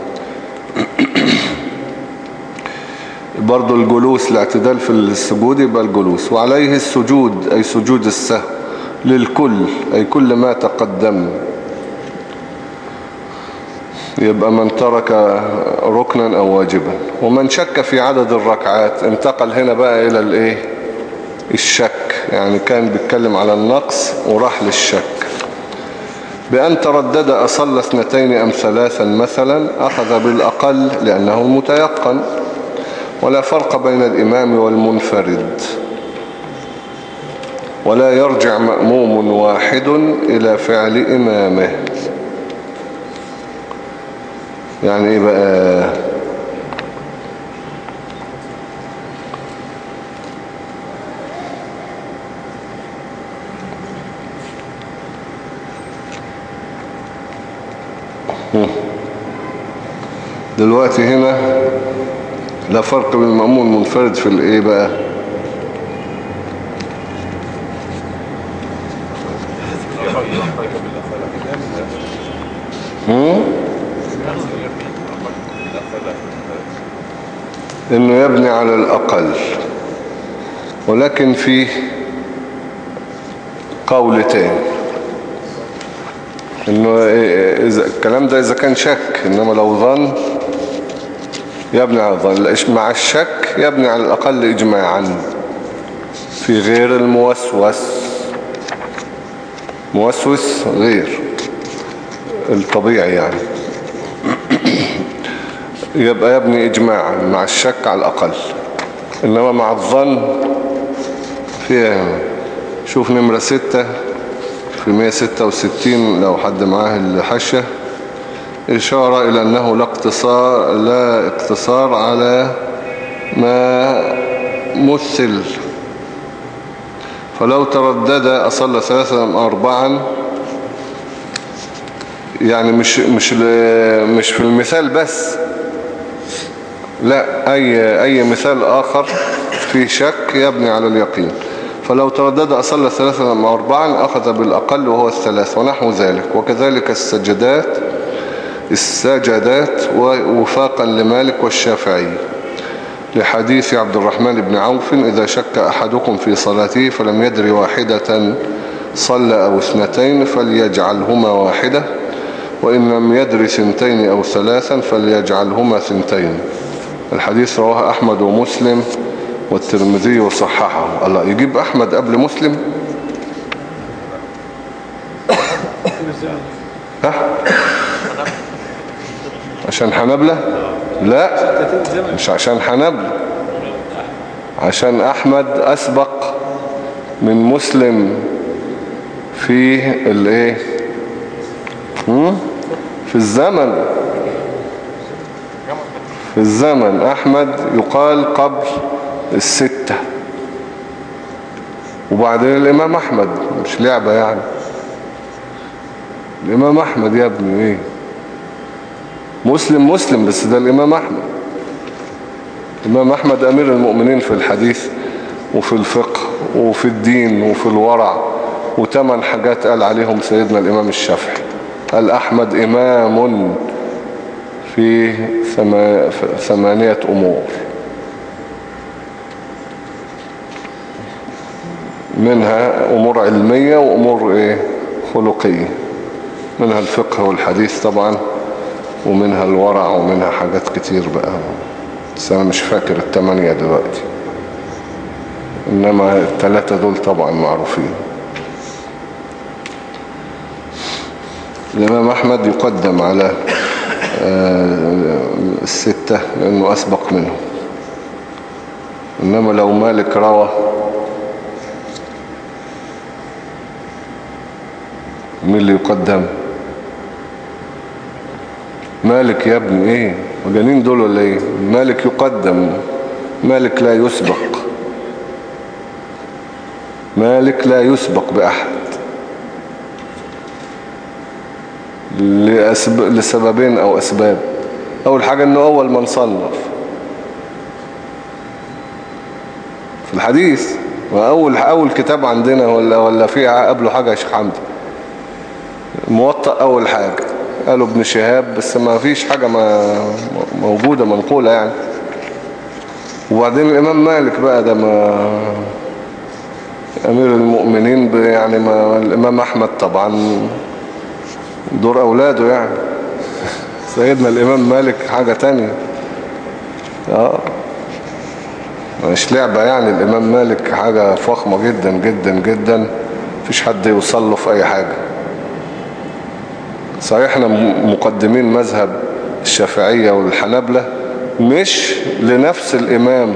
برضو الجلوس، الاعتدال في السجود يبقى الجلوس. وعليه السجود أي سجود السهو للكل أي كل ما تقدم، يبقى من ترك ركنا أو واجبا. ومن شك في عدد الركعات انتقل هنا بقى إلى الايه، الشك، يعني كان بيتكلم على النقص وراح للشك. بأن تردد أصلى 2 أم 3 مثلا أخذ بالأقل لأنه المتيقن، ولا فرق بين الإمام والمنفرد، ولا يرجع مأموم واحد إلى فعل إمامه. يعني إيه بقى؟ دلوقتي هنا لا فرق بين المأموم والمنفرد في الايه بقى؟ انه يبني على الاقل، ولكن في قولتين انه الكلام ده اذا كان شك، انما لو ظن يبني على الظن. مع الشك يبني على الأقل إجماعا في غير الموسوس. موسوس غير الطبيعي يعني يبقى يبني إجماعا مع الشك على الأقل. إنما مع الظن فيها، شوف نمرة 6 في 166 لو حد معاه الحاشية، إشارة إلى أنه لا اقتصار على ما مثل. فلو تردد أصلى 3 أم 4، يعني مش في المثال بس، لا أي مثال آخر في شك يبني على اليقين. فلو تردد أصلى 3 أم 4 أخذ بالأقل وهو 3 ونحو ذلك. وكذلك السجدات وفاقا لمالك والشافعي لحديث عبد الرحمن بن عوف: إذا شك أحدكم في صلاته فلم يدري واحدة صلى أو 2 فليجعلهما واحدة، وإن لم يدري 2 أو 3 فليجعلهما 2. الحديث رواه أحمد ومسلم والترمذي وصححه. الله، يجيب أحمد قبل مسلم؟ ها؟ عشان حنبلة؟ لا مش عشان حنبلة، عشان أحمد أسبق من مسلم في الايه، في الزمن. في الزمن أحمد يقال قبل 6، وبعدين الإمام أحمد، مش لعبة يعني. الإمام أحمد يا ابني ايه، مسلم بس ده الإمام أحمد. الإمام أحمد أمير المؤمنين في الحديث وفي الفقه وفي الدين وفي الورع، و8 حاجات قال عليهم سيدنا الإمام الشافعي. قال أحمد إمام في 8 أمور، منها أمور علمية وأمور إيه خلقية، منها الفقه والحديث طبعا، ومنها الورع، ومنها حاجات كتير بقى، بس أنا مش فاكر 8 دلوقتي، إنما 3 دول طبعا معروفين. الإمام أحمد يقدم على الستة لأنه أسبق منه. إنما لو مالك روى مين اللي يقدم؟ مالك يا ابني، ايه مجانين دول ولا ايه؟ مالك يقدم، مالك لا يسبق، مالك لا يسبق بأحد لسببين أو أسباب. أول حاجة أنه أول من صنف في الحديث، وأول كتاب عندنا ولا في قبله حاجة يا شيخ حمدي؟ الموطأ أول حاجة قالوا ابن شهاب، بس ما فيش حاجة موجودة منقولة يعني. وبعدين الإمام مالك بقى ده ما أمير المؤمنين يعني ما الإمام أحمد طبعا دور أولاده يعني. سيدنا الإمام مالك حاجة تانية، مش لعبة يعني. الإمام مالك حاجة فخمة جدا جدا جدا، مفيش حد يوصل له في أي حاجة. صحيح احنا مقدمين مذهب الشافعية والحنابلة مش لنفس الإمام،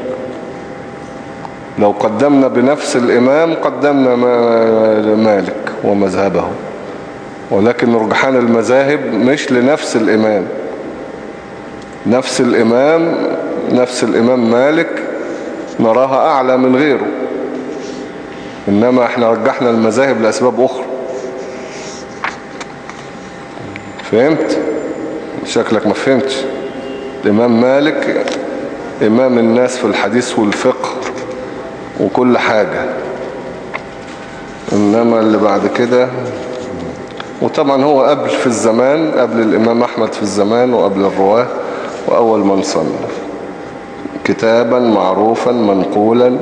لو قدمنا بنفس الإمام قدمنا مالك ومذهبه، ولكن رجحان المذاهب مش لنفس الإمام. نفس الإمام مالك نراها أعلى من غيره، إنما احنا رجحنا المذاهب لأسباب أخرى. فهمت؟ شكلك ما فهمتش. الإمام مالك إمام الناس في الحديث والفقه وكل حاجة، إنما اللي بعد كده، وطبعا هو قبل في الزمان، قبل الإمام أحمد في الزمان وقبل الرواه، وأول من صنف كتابا معروفا منقولا.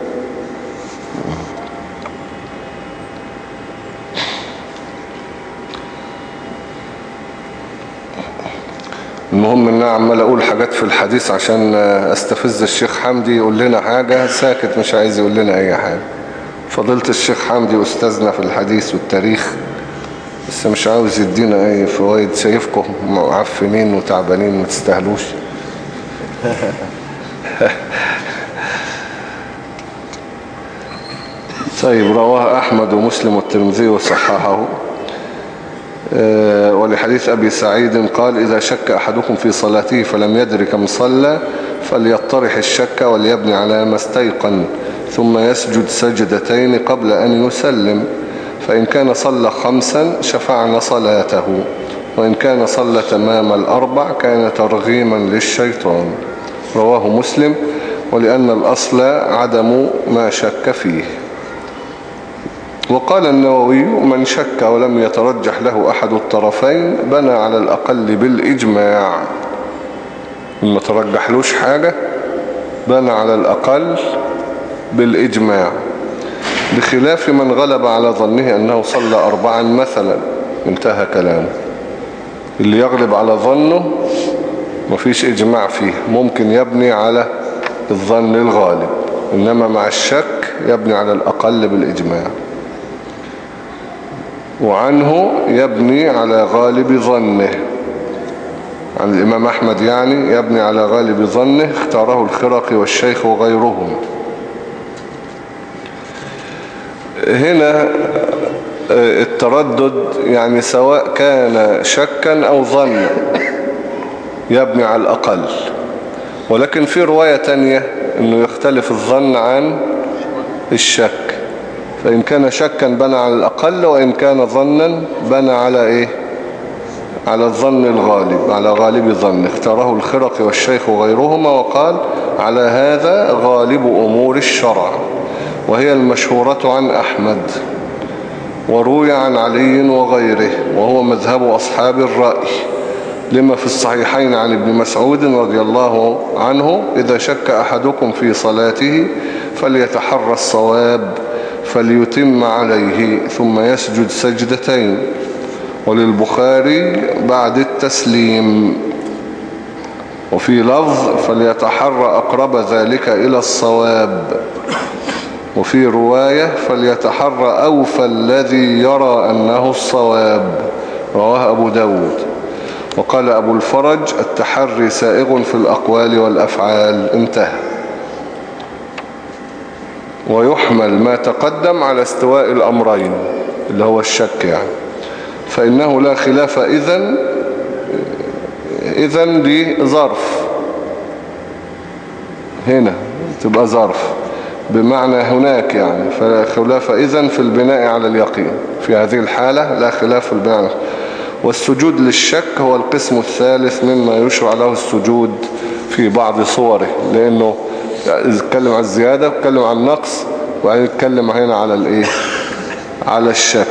المهم ان انا عمال اقول حاجات في الحديث عشان استفز الشيخ حمدي يقول لنا حاجة، ساكت مش عايز يقول لنا اي حاجة. فضيلة الشيخ حمدي استاذنا في الحديث والتاريخ، بس مش عاوز يدينا اي فوائد، شايفكم معفنين وتعبانين ما تستاهلوش. طيب، رواه احمد ومسلم والترمذي وصححه. ولحديث أبي سعيد قال: إذا شك أحدكم في صلاته فلم يدر كم صلى فليطرح الشك وليبني على ما استيقن، ثم يسجد سجدتين قبل أن يسلم، فإن كان صلى 5 شفعنا صلاته، وإن كان صلى تمام 4 كان ترغيما للشيطان. رواه مسلم. ولأن الأصل عدم ما شك فيه. وقال النووي: من شك ولم يترجح له أحد الطرفين بنى على الأقل بالإجماع. ما ترجحلوش حاجة بنى على الأقل بالإجماع، بخلاف من غلب على ظنه أنه صلى 4 مثلا، انتهى كلامه. اللي يغلب على ظنه مفيش إجماع فيه، ممكن يبني على الظن الغالب، إنما مع الشك يبني على الأقل بالإجماع. وعنه يبني على غالب ظنه، عن الإمام أحمد يعني يبني على غالب ظنه، اختاره الخرقي والشيخ وغيرهم. هنا التردد يعني سواء كان شكا أو ظنا يبني على الأقل، ولكن في رواية تانية أنه يختلف الظن عن الشك، فإن كان شكا بنى على الأقل، وإن كان ظنا بنى على إيه؟ على الظن الغالب، على غالب ظن. اختاره الخرقي والشيخ وغيرهما، وقال: على هذا غالب أمور الشرع، وهي المشهورة عن أحمد، وروي عن علي وغيره، وهو مذهب أصحاب الرأي، لما في الصحيحين عن ابن مسعود رضي الله عنه: إذا شك أحدكم في صلاته فليتحرى الصواب فليتم عليه ثم يسجد سجدتين. وللبخاري بعد التسليم. وفي لفظ: فليتحرى أقرب ذلك إلى الصواب. وفي رواية: فليتحرى أوفى الذي يرى أنه الصواب. رواه أبو داود. وقال أبو الفرج التحري سائغ في الأقوال والأفعال. انتهى. ويحمل ما تقدم على استواء الأمرين اللي هو الشك يعني. فإنه لا خلاف إذن دي ظرف، هنا تبقى ظرف بمعنى هناك يعني. فلا خلاف إذن في البناء على اليقين. في هذه الحالة لا خلاف في البناء. والسجود للشك هو القسم الثالث مما يشرع له السجود في بعض صوره، لأنه يتكلم عن الزيادة يتكلم عن النقص، وبعدين يتكلم هنا على الايه، على الشك.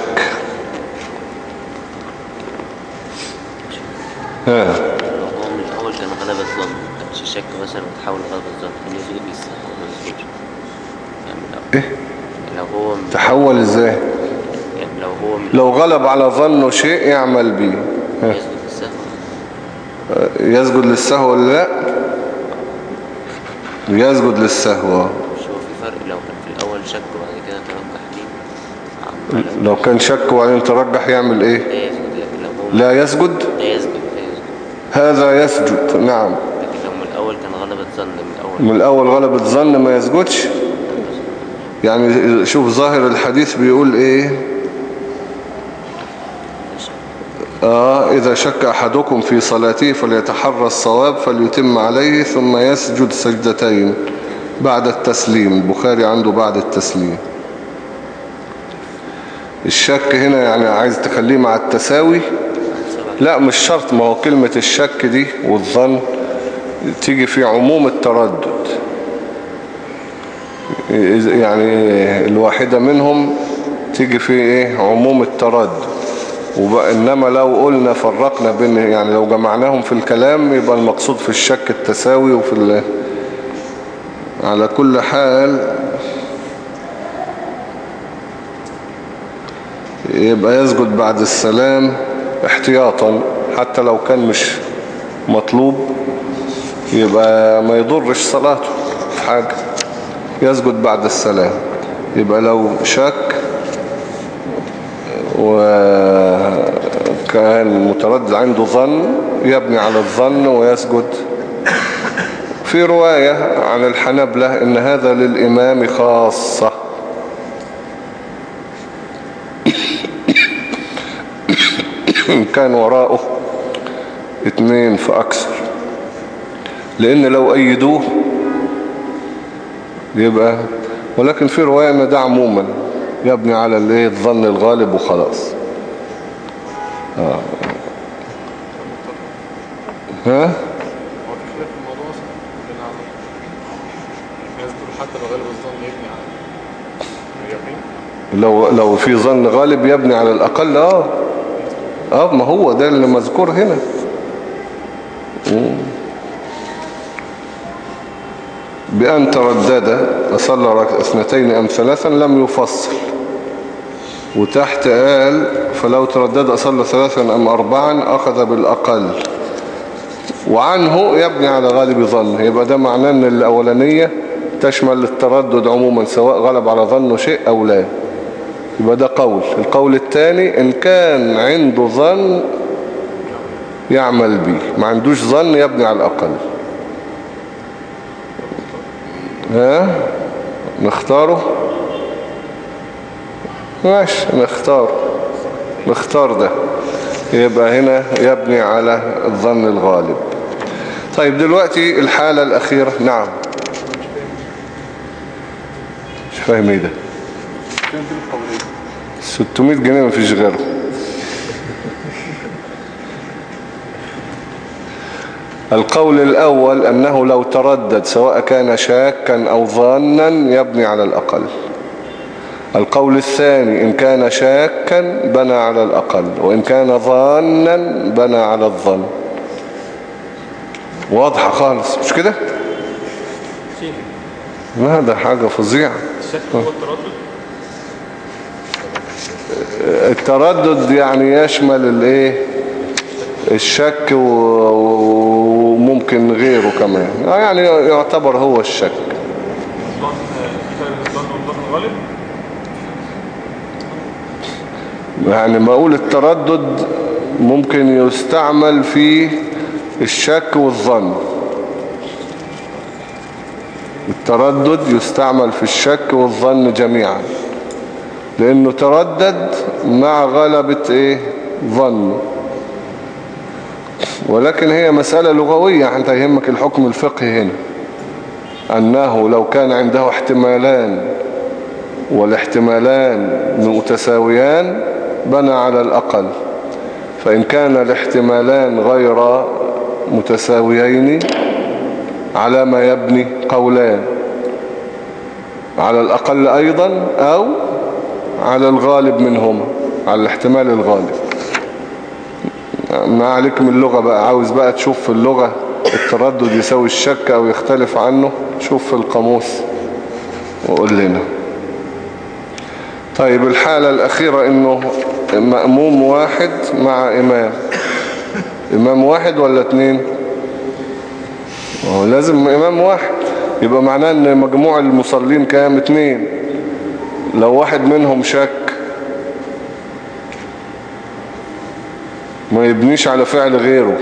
هو من الأول كان غلبة الظن، ما كانش شك مثلا وتحول لغلبة الظن، كان يسجد بالسهو وما يسجدش يعني من الأول. ايه لو هو تحول ازاي؟ يعني لو غلب على ظنه شيء يعمل به. يسجد للسهو. يسجد للسهو ولا لا؟ يسجد للسهو. مش هو في فرق لو كان في الأول شك وبعد كده ترجح ليه؟ لو كان شك وبعدين ترجح يعمل ايه؟ لا يسجد. هذا يسجد نعم. لكن لو من الأول كان غلبة ظن من الأول غلبة ظن ما يسجدش. يعني شوف ظاهر الحديث بيقول ايه. إذا شك أحدكم في صلاته فليتحرى الصواب فليتم عليه ثم يسجد سجدتين بعد التسليم. البخاري عنده بعد التسليم. الشك هنا يعني عايز تخليه مع التساوي؟ لا مش شرط. ما هو كلمة الشك دي والظن تيجي في عموم التردد، يعني الواحدة منهم تيجي في ايه عموم التردد. إنما لو قلنا فرقنا بين يعني لو جمعناهم في الكلام يبقى المقصود في الشك التساوي وفي على كل حال يبقى يسجد بعد السلام احتياطا حتى لو كان مش مطلوب، يبقى ما يضرش صلاته في حاجة. يسجد بعد السلام. يبقى لو شك وكان متردد عنده ظن يبني على الظن ويسجد. في رواية عن الحنبلة إن هذا للإمام خاصة. كان وراءه 2 فأكثر، لأن لو أيدوه يبقى. ولكن في رواية أن ده عموما يبني على الظن الغالب وخلاص. ها؟ هو في خلاف في الموضوع اصلا بين عظيم. الناس دول حتى لو غالب الظن يبني على اليقين. لو في ظن غالب يبني على الأقل. ما هو ده اللي مذكور هنا. بأن تردد أصلى 2 أم 3 لم يفصل. وتحت قال فلو تردد أصلى 3 أم 4 أخذ بالأقل، وعنه يبني على غالب ظن. يبقى ده معناه أن الأولانية تشمل التردد عموما سواء غلب على ظنه شيء أو لا. يبقى ده قول. القول الثاني إن كان عنده ظن يعمل به، ما عندوش ظن يبني على الأقل. نختاره. ماشي نختار ده. يبقى هنا يبني على الظن الغالب. طيب دلوقتي الحالة الأخيرة. نعم مش فاهم ايه ده. 600 جنيه مفيش غيره. القول الأول أنه لو تردد سواء كان شاكا أو ظانا يبني على الأقل. القول الثاني إن كان شاكا بنى على الأقل، وإن كان ظانا بنى على الظن. واضحة خالص مش كده؟ ما ده حاجة فظيعة. الشك هو التردد. التردد يعني يشمل الشك وممكن غيره كمان. يعني يعتبر هو الشك. يعني ما أقول التردد ممكن يستعمل في الشك والظن. التردد يستعمل في الشك والظن جميعا، لأنه تردد مع غلبة ظن. ولكن هي مسألة لغوية، حتى يهمك الحكم الفقهي هنا، أنه لو كان عنده احتمالان والاحتمالان متساويان بنى على الأقل، فإن كان الاحتمالان غير متساويين على ما يبني قولان، على الأقل أيضا أو على الغالب منهما، على الاحتمال الغالب. ما عليك من اللغة بقى، عاوز بقى تشوف في اللغة التردد يساوي الشك أو يختلف عنه، شوف في القاموس وقول لنا. طيب الحالة الأخيرة إنه مأموم واحد مع إمام واحد ولا اتنين؟ لازم إمام واحد، يبقى معناه إن مجموع المصلين كام؟ اتنين. لو واحد منهم شك ما يبنيش على فعل غيره.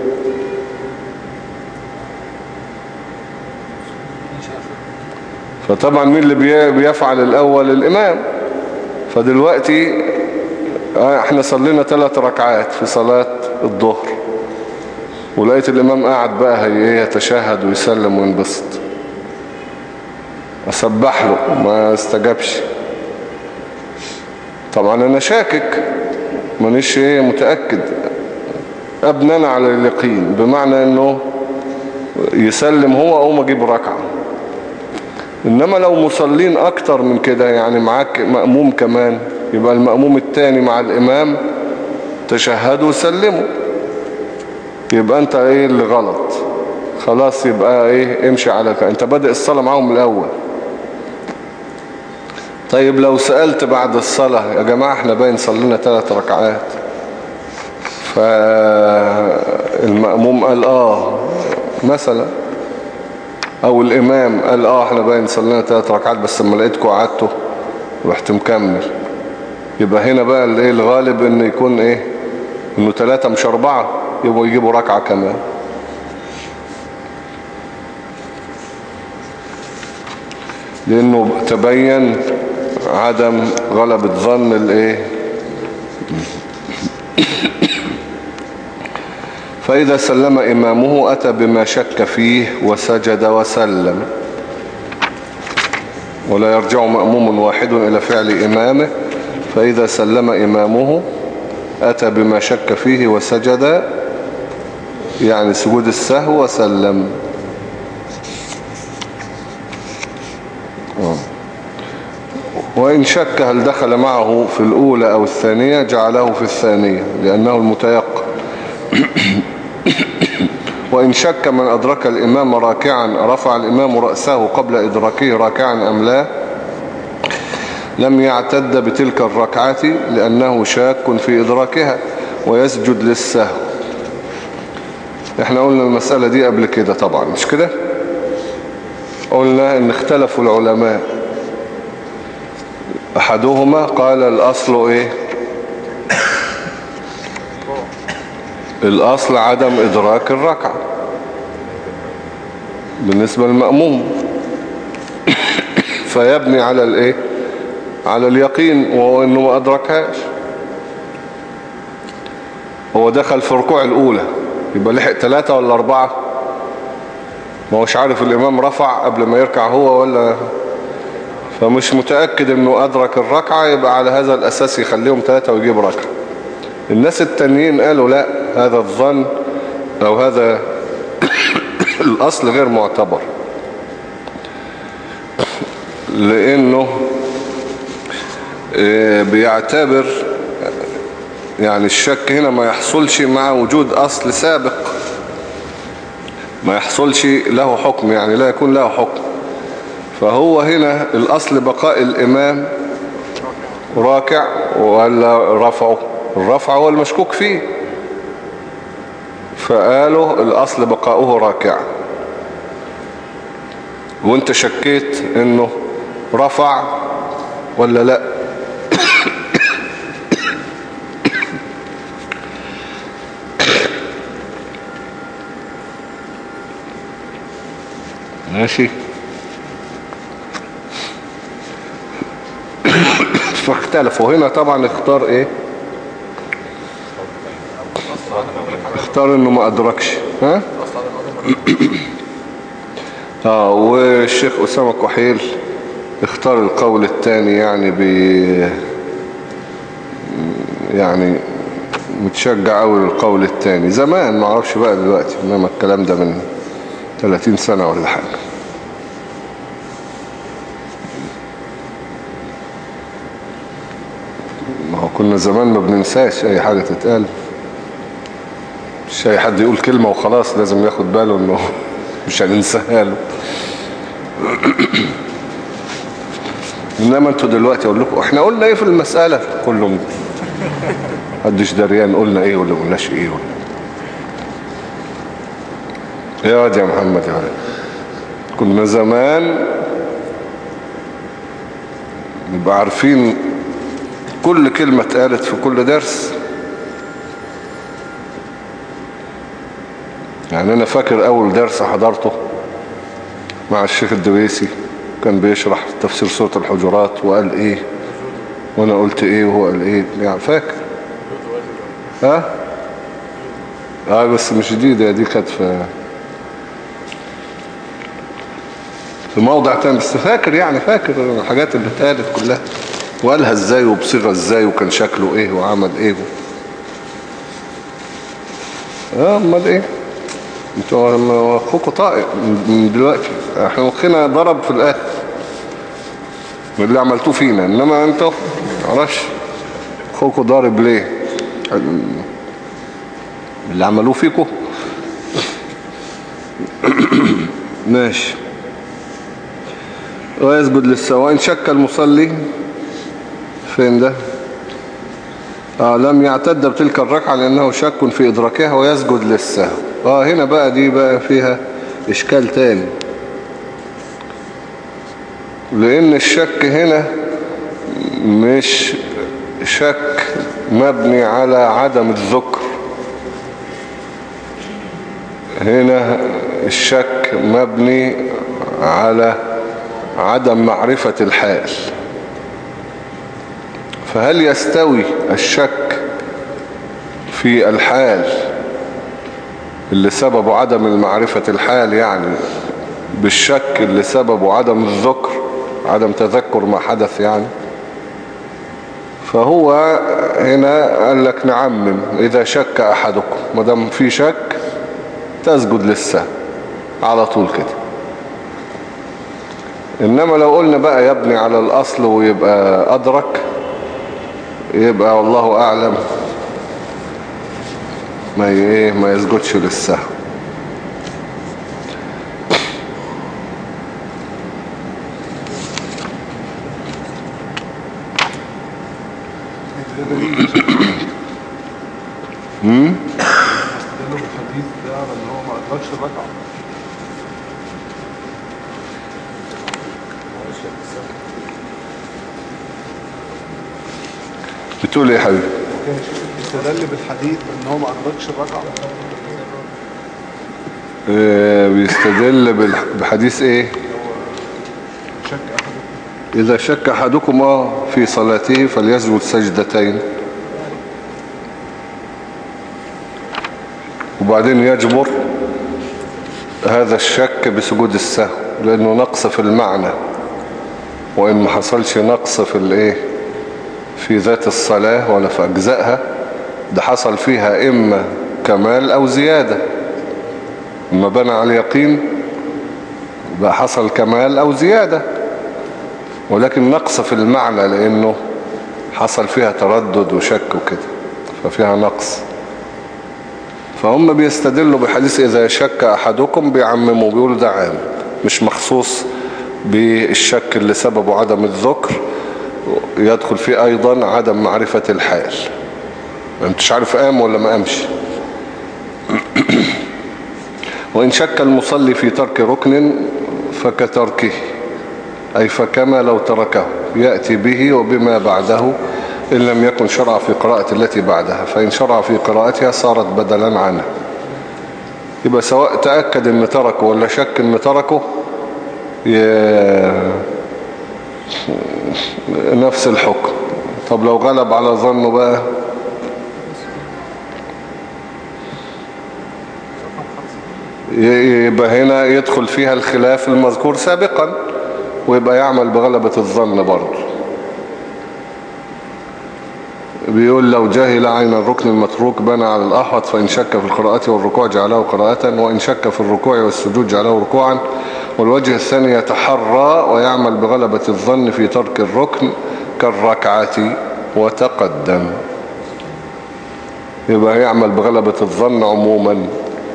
فطبعا مين اللي بيفعل الأول؟ الإمام. فدلوقتي احنا صلينا 3 ركعات في صلاة الظهر، ولقيت الإمام قاعد بقى يتشهد ويسلم وينبسط، أسبح له ما استجابش. طبعا أنا شاكك، مانيش متأكد، أبنانا على اليقين، بمعنى أنه يسلم هو أو ما يجيب ركعة. إنما لو مصلين أكتر من كده، يعني معاك مأموم كمان، يبقى المأموم التاني مع الإمام تشهدوا وسلموا، يبقى أنت اللي غلط خلاص. يبقى امشي على كده، أنت بادئ الصلاة معاهم من الأول. طيب لو سألت بعد الصلاة يا جماعة احنا باين صلينا 3 ركعات، فالمأموم قال مثلا، او الامام قال احنا باين صلينا 3 ركعات بس لما لقيتكم قعدتوا ورحت مكمل، يبقى هنا بقى الغالب ان يكون انه 3 مش 4، يبقوا يجيبوا ركعة كمان. لانه تبين عدم غلبة ظن فإذا سلم إمامه أتى بما شك فيه وسجد وسلم، ولا يرجع مأموم واحد إلى فعل إمامه. فإذا سلم إمامه أتى بما شك فيه وسجد، يعني سجود السهو، وسلم. وإن شك هل دخل معه في الأولى أو الثانية جعله في الثانية لأنه المتيقن. وإن شك من أدرك الإمام راكعا رفع الإمام رأسه قبل إدراكه راكعا أم لا، لم يعتد بتلك الركعة لأنه شاك في إدراكها ويسجد للسهو. احنا قلنا المسألة دي قبل كده طبعا، مش كده؟ قلنا ان اختلفوا العلماء، أحدهما قال الأصل الأصل عدم إدراك الركعة بالنسبة للمأموم، فيبني على على اليقين، وهو إنه ما أدركهاش. هو دخل في ركوع الأولى، يبقى لحق 3 ولا 4؟ ما هوش عارف الإمام رفع قبل ما يركع هو ولا، فمش متأكد إنه أدرك الركعة، يبقى على هذا الأساس يخليهم 3 ويجيب ركعة. الناس التانيين قالوا لا، هذا الظن أو هذا الأصل غير معتبر، لأنه بيعتبر يعني الشك هنا ما يحصلش مع وجود أصل سابق، ما يحصلش له حكم، يعني لا يكون له حكم. فهو هنا الأصل بقاء الإمام راكع ولا رفعه؟ الرفع هو المشكوك فيه، فقالوا الأصل بقاؤه راكع، وانت شكيت انه رفع ولا لا. ماشي. فاختلفوا هنا طبعا. اختار ايه؟ اختار انه ما ادركش. ها؟ والشيخ أسامة كحيل اختار القول الثاني، يعني متشجع قوي القول الثاني. زمان ما اعرفش بقى دلوقتي، انما الكلام ده من 30 سنة ولا حاجة. ما هو كنا زمان ما بننساش اي حاجة تتقال، مش اي حد يقول كلمة وخلاص لازم ياخد باله انه مش هننساها له. انما انتوا دلوقتي اقول لكم احنا قلنا ايه في المسألة، كلهم محدش دريان قلنا ايه ولا قلناش ايه يا واد يا محمد يا واد. كنا زمان نبقى عارفين كل كلمة اتقالت في كل درس. يعني انا فاكر اول درس حضرته مع الشيخ الدويسي، كان بيشرح تفسير سورة الحجرات وقال ايه وانا قلت ايه وهو قال ايه، يعني فاكر. بس مش دي كانت في موضع تاني، بس فاكر فاكر الحاجات اللي اتقالت كلها وقالها ازاي وبصيغة ازاي وكان شكله ايه وعمل ايه امال ايه. انتوا اخوكوا طائق من دلوقتي، احنا مخنا ضرب في الاخر من اللي عملتوه فينا، انما انتوا معرفش اخوكوا ضارب ليه اللي عملوه فيكوا. ماشي. ويسجد للسهو إن شك المصلي. فين ده؟ لم يعتد بتلك الركعة لأنه شك في إدراكها ويسجد للسهو. هنا بقى دي بقى فيها إشكال تاني، لأن الشك هنا مش شك مبني على عدم الذكر، هنا الشك مبني على عدم معرفة الحال. فهل يستوي الشك في الحال اللي سببه عدم المعرفة الحال يعني بالشك اللي سببه عدم الذكر، عدم تذكر ما حدث يعني؟ فهو هنا قال لك نعمم إذا شك أحدكم، ما دام في شك تسجد للسهو على طول كده. إنما لو قلنا بقى يبني على الأصل ويبقى أدرك، يبقى والله أعلم ما يسجدش للسهو. استدلوا بالحديث ده على ان هو ما ادركش الركعه. بتقول ايه يا حبيبي؟ استدل بالحديث ان هو ما ادركش الركعه. بيستدل بحديث ايه؟ شك احدكم إذا شك أحدكم في صلاته فليسجد سجدتين، وبعدين يجبر هذا الشك بسجود السهو، لأنه نقص في المعنى، وإن ما حصلش نقص في ذات الصلاة ولا في أجزائها، ده حصل فيها إما كمال أو زيادة. لما بنى على اليقين بقى حصل كمال أو زيادة، ولكن نقص في المعنى لأنه حصل فيها تردد وشك وكده، ففيها نقص. فهم بيستدلوا بحديث إذا شك أحدكم، بيعمموا بيقولوا ده عام مش مخصوص بالشك اللي سببه عدم الذكر، يدخل فيه أيضا عدم معرفة الحال. مش عارف قام ولا ما قامش. وإن شك المصلي في ترك ركن فكتركه، أي فكما لو تركه يأتي به وبما بعده إن لم يكن شرع في قراءة التي بعدها، فإن شرع في قراءتها صارت بدلا عنها. يبقى سواء تأكد إن تركه ولا شك إن تركه نفس الحكم. طب لو غلب على ظنه بقى يبقى هنا يدخل فيها الخلاف المذكور سابقا ويبقى يعمل بغلبة الظن برضه. بيقول لو جهل عين الركن المتروك بنى على الأحوط فإن شك في القراءة والركوع جعله قراءة وإن شك في الركوع والسجود جعله ركوعا. والوجه الثاني يتحرى ويعمل بغلبة الظن في ترك الركن كالركعة وتقدم. يبقى يعمل بغلبة الظن عموما.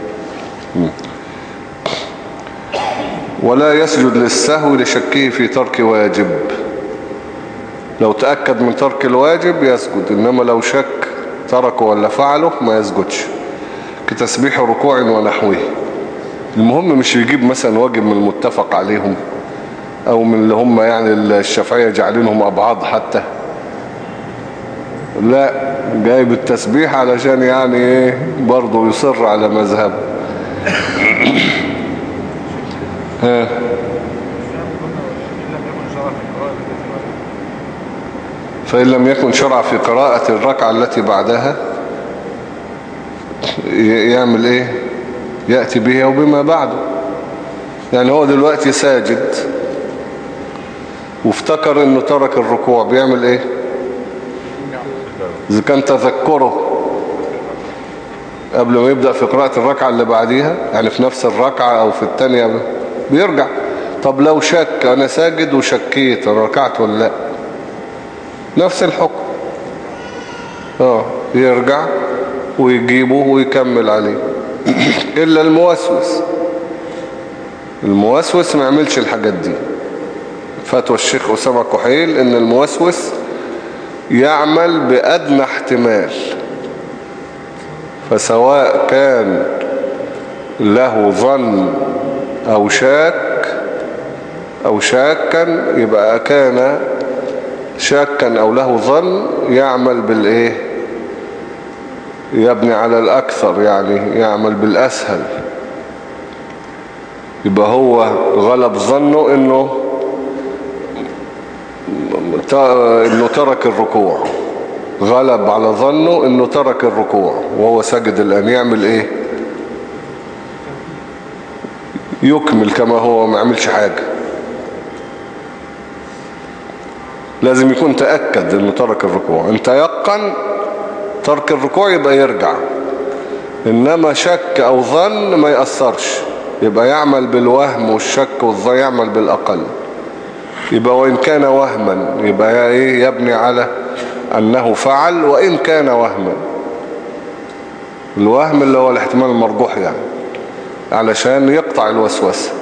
ولا يسجد للسهو لشكه في ترك واجب. لو تأكد من ترك الواجب يسجد، إنما لو شك تركه ولا فعله ما يسجدش، كتسبيح ركوع ونحوه. المهم مش يجيب مثلا واجب من المتفق عليهم أو من اللي هم يعني الشافعية جعلينهم أبعاد حتى، لا، جايب التسبيح علشان يعني ايه برضه يصر على مذهب. ها فإن لم يكن شرع في قراءة الركعة التي بعدها يعمل ايه؟ يأتي بها وبما بعده. يعني هو دلوقتي ساجد وافتكر انه ترك الركوع، بيعمل ايه؟ إذا كان تذكره قبل ما يبدأ في قراءة الركعة اللي بعديها، يعني في نفس الركعة أو في التانية، بيرجع. طب لو شك، أنا ساجد وشكيت أنا ركعت ولا لا، نفس الحكم. يرجع ويجيبه ويكمل عليه. إلا الموسوس ما يعملش الحاجات دي. فتوى الشيخ أسامة كحيل إن الموسوس يعمل بأدنى احتمال، فسواء كان له ظن أو شاكا يبقى كان شاكا أو له ظن يعمل بالإيه؟ يبني على الأكثر، يعني يعمل بالأسهل. يبقى هو غلب ظنه إنه ترك الركوع، غلب على ظنه إنه ترك الركوع وهو سجد الآن، يعمل إيه؟ يكمل كما هو، ما يعملش حاجة. لازم يكون تأكد إنه ترك الركوع. إن تيقن ترك الركوع يبقى يرجع، إنما شك أو ظن ما يأثرش، يبقى يعمل بالوهم والشك والظن، يعمل بالأقل. يبقى وإن كان وهما يبقى إيه؟ يبني على أنه فعل وإن كان وهما. الوهم اللي هو الاحتمال المرجوح يعني، علشان يقطع الوسوسة.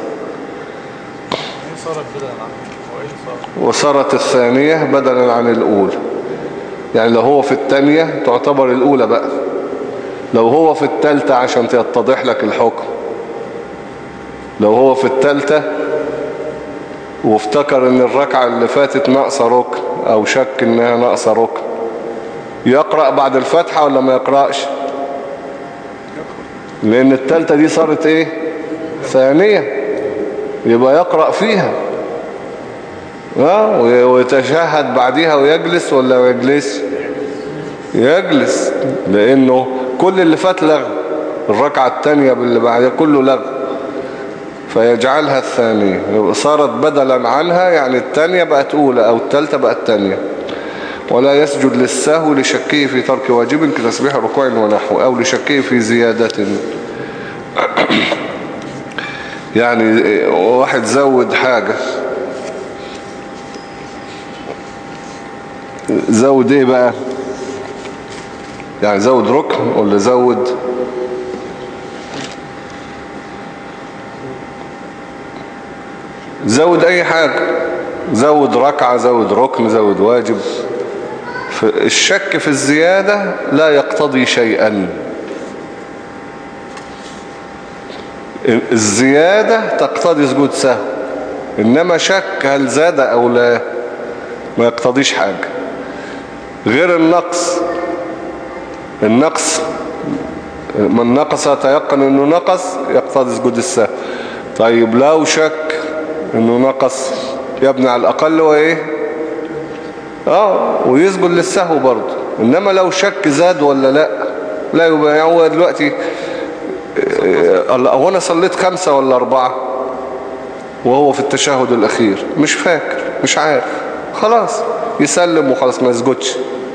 وصارت الثانية بدلا عن الأولى. يعني لو هو في الثانية تعتبر الأولى بقى، لو هو في الثالثة عشان تتضح لك الحكم. لو هو في الثالثة وافتكر ان الركعة اللي فاتت ناقصة ركن او شك انها ناقصة ركن، يقرأ بعد الفاتحة ولا ما يقرأش؟ لان الثالثة دي صارت ايه؟ ثانية، يبقى يقرأ فيها ويتشهد بعديها ويجلس ولا ما يجلس؟ يجلس، لانه كل اللي فات لغو، الركعة الثانية باللي بعدها كله لغو، فيجعلها الثانية. صارت بدلا عنها، يعني الثانية بقت أولى أو الثالثة بقت ثانية. ولا يسجد للسهو لشكه في ترك واجب كتسبيح ركوع ونحو، أو لشكه في زيادة. يعني واحد زود حاجة، زود ايه بقى؟ يعني زود ركن ولا زود اي حاجة، زود ركعة، زود ركن، زود واجب. الشك في الزيادة لا يقتضي شيئا. الزيادة تقتضي سجود سهو، انما شك هل زاد او لا ما يقتضيش حاجة. غير النقص من نقص تيقن انه نقص يقتضي سجود السهو. طيب لو شك انه نقص يبني على الاقل وايه ويسجد للسهو برضه. انما لو شك زاد ولا لا يبقى هو دلوقتي هو انا صليت 5 ولا 4 وهو في التشهد الاخير مش فاكر مش عارف، خلاص يسلم وخلاص ما يسجدش،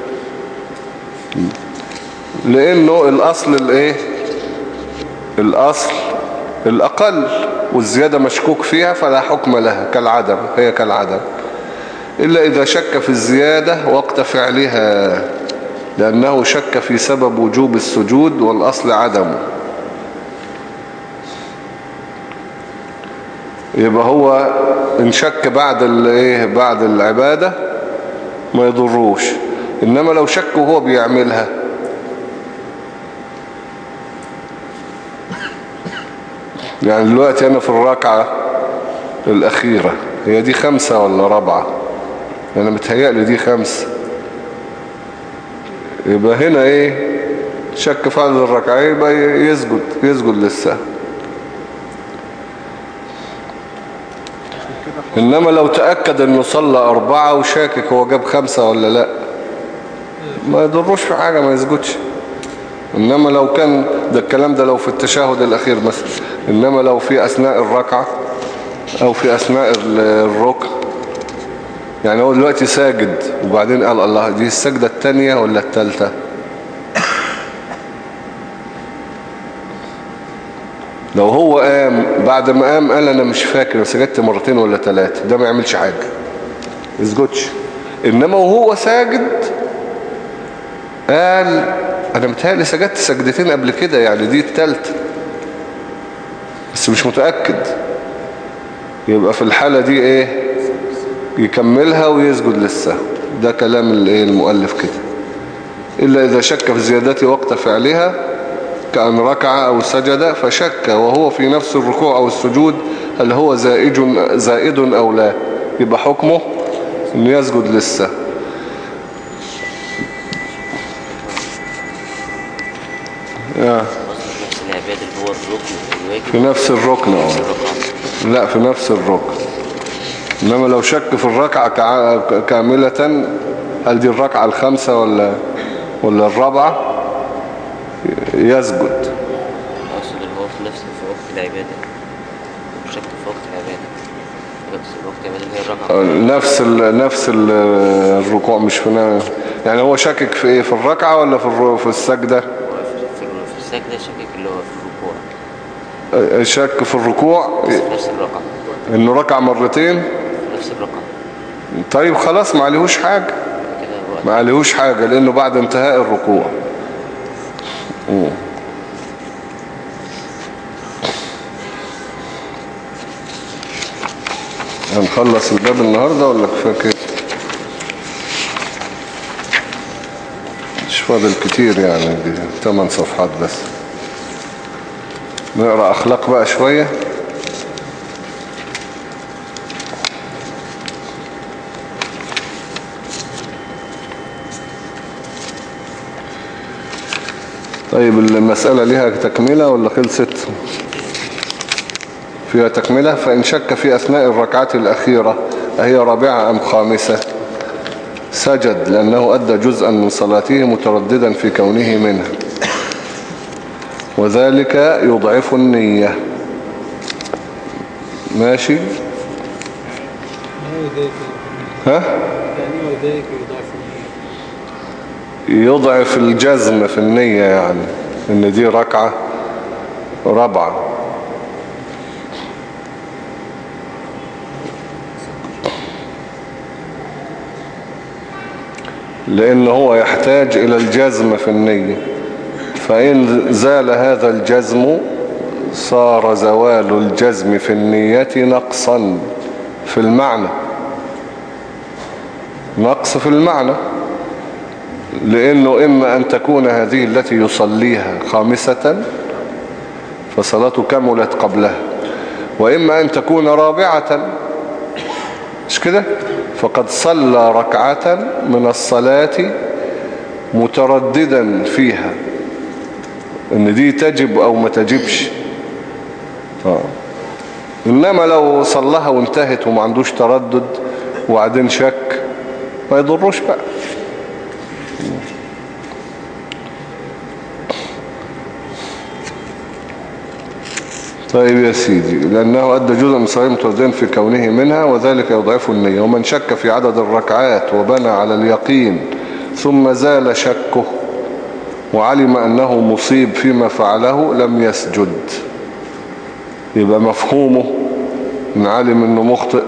لانه الاصل الايه الاصل الاقل والزيادة مشكوك فيها فلا حكم لها كالعدم، هي كالعدم إلا إذا شك في الزيادة وقت فعلها، لأنه شك في سبب وجوب السجود والأصل عدمه. يبقى هو إن شك بعد العبادة ما يضروش، إنما لو شك وهو بيعملها يعني دلوقتي أنا في الركعة الأخيرة هي دي 5 ولا 4، أنا متهيألي دي 5، يبقى هنا شك في عدد الركعة يبقى يسجد للسهو. إنما لو تأكد أنه صلى 4 وشاكك هو جاب 5 ولا لا ما يضروش في حاجة ما يسجدش. إنما لو كان ده الكلام ده لو في التشهد الأخير مثلا، إنما لو في أثناء الركعة أو في أثناء الركع يعني هو دلوقتي ساجد وبعدين قال الله دي السجدة الثانية ولا الثالثة، لو هو قام بعد ما قام قال أنا مش فاكر سجدت 2 ولا 3، ده ما يعملش حاجة يسجدش. إنما وهو ساجد قال أنا متهيألي سجدت سجدتين قبل كده يعني دي الثالثة بس مش متأكد، يبقى في الحالة دي يكملها ويسجد للسهو. ده كلام المؤلف كده. إلا إذا شك في زيادة وقت فعلها كأن ركع أو سجد فشك وهو في نفس الركوع أو السجود هل هو زائد أو لا، يبقى حكمه إنه يسجد للسهو. نفس العبادة اللي هو الركن الواجب في نفس الركن لا في نفس الركن. إنما لو شك في الركعة كاملة هل دي الركعة 5 ولا 4 يسجد. أقصد اللي هو في وقت العبادة شك في وقت العبادة نفس وقت العبادة اللي هي الركعة نفس الركوع مش في يعني هو شاكك في ايه في الركعة ولا في السجدة؟ في السجدة شكك اللي هو في الركوع شك في الركوع نفس الركعة انه ركع مرتين نفس الركعة. طيب خلاص ما عليهوش حاجة لانه بعد انتهاء الركوع. هنخلص الباب النهاردة ولا كفاية كده؟ مش فاضل كتير يعني 8 صفحات بس. نقرأ أخلاق بقى شوية. طيب المسألة ليها تكملة ولا خلصت؟ فيها تكملة. فإن شك في أثناء الركعة الأخيرة أهي رابعة أم خامسة سجد لأنه أدى جزءا من صلاته مترددا في كونه منها، وذلك يضعف النية. ماشي يضعف الجزم في النية يعني إن دي ركعة رابعة. لأنه هو يحتاج إلى الجزم في النية، فإن زال هذا الجزم صار زوال الجزم في النية نقصا في المعنى، نقص في المعنى، لأنه إما أن تكون هذه التي يصليها خامسة فصلاته كملت قبلها، وإما أن تكون رابعة مش كده، فقد صلى ركعة من الصلاة مترددا فيها ان دي تجب او ما تجبش. إنما لو صلها وانتهت وما عندوش تردد وبعدين شك ما يضروش بقى. طيب يا سيدي، لأنه أدى جزء من صلاة متوزن في كونه منها وذلك يضعف النية. ومن شك في عدد الركعات وبنى على اليقين ثم زال شكه وعلم أنه مصيب فيما فعله لم يسجد. يبقى مفهومه إن علم أنه مخطئ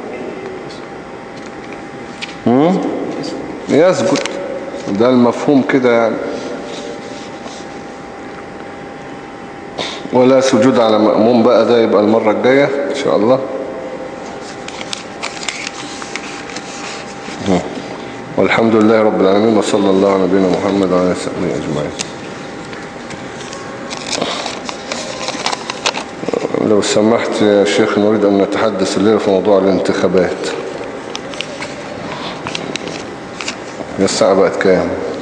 يسجد، ده المفهوم كده يعني. ولا سجود على مأموم بقى، ده يبقى المرة الجاية إن شاء الله. والحمد لله رب العالمين، وصلى الله على نبينا محمد وعلى آله وصحبه أجمعين. لو سمحت يا شيخ، نريد أن نتحدث الليلة في موضوع الانتخابات. الساعة بقت كام؟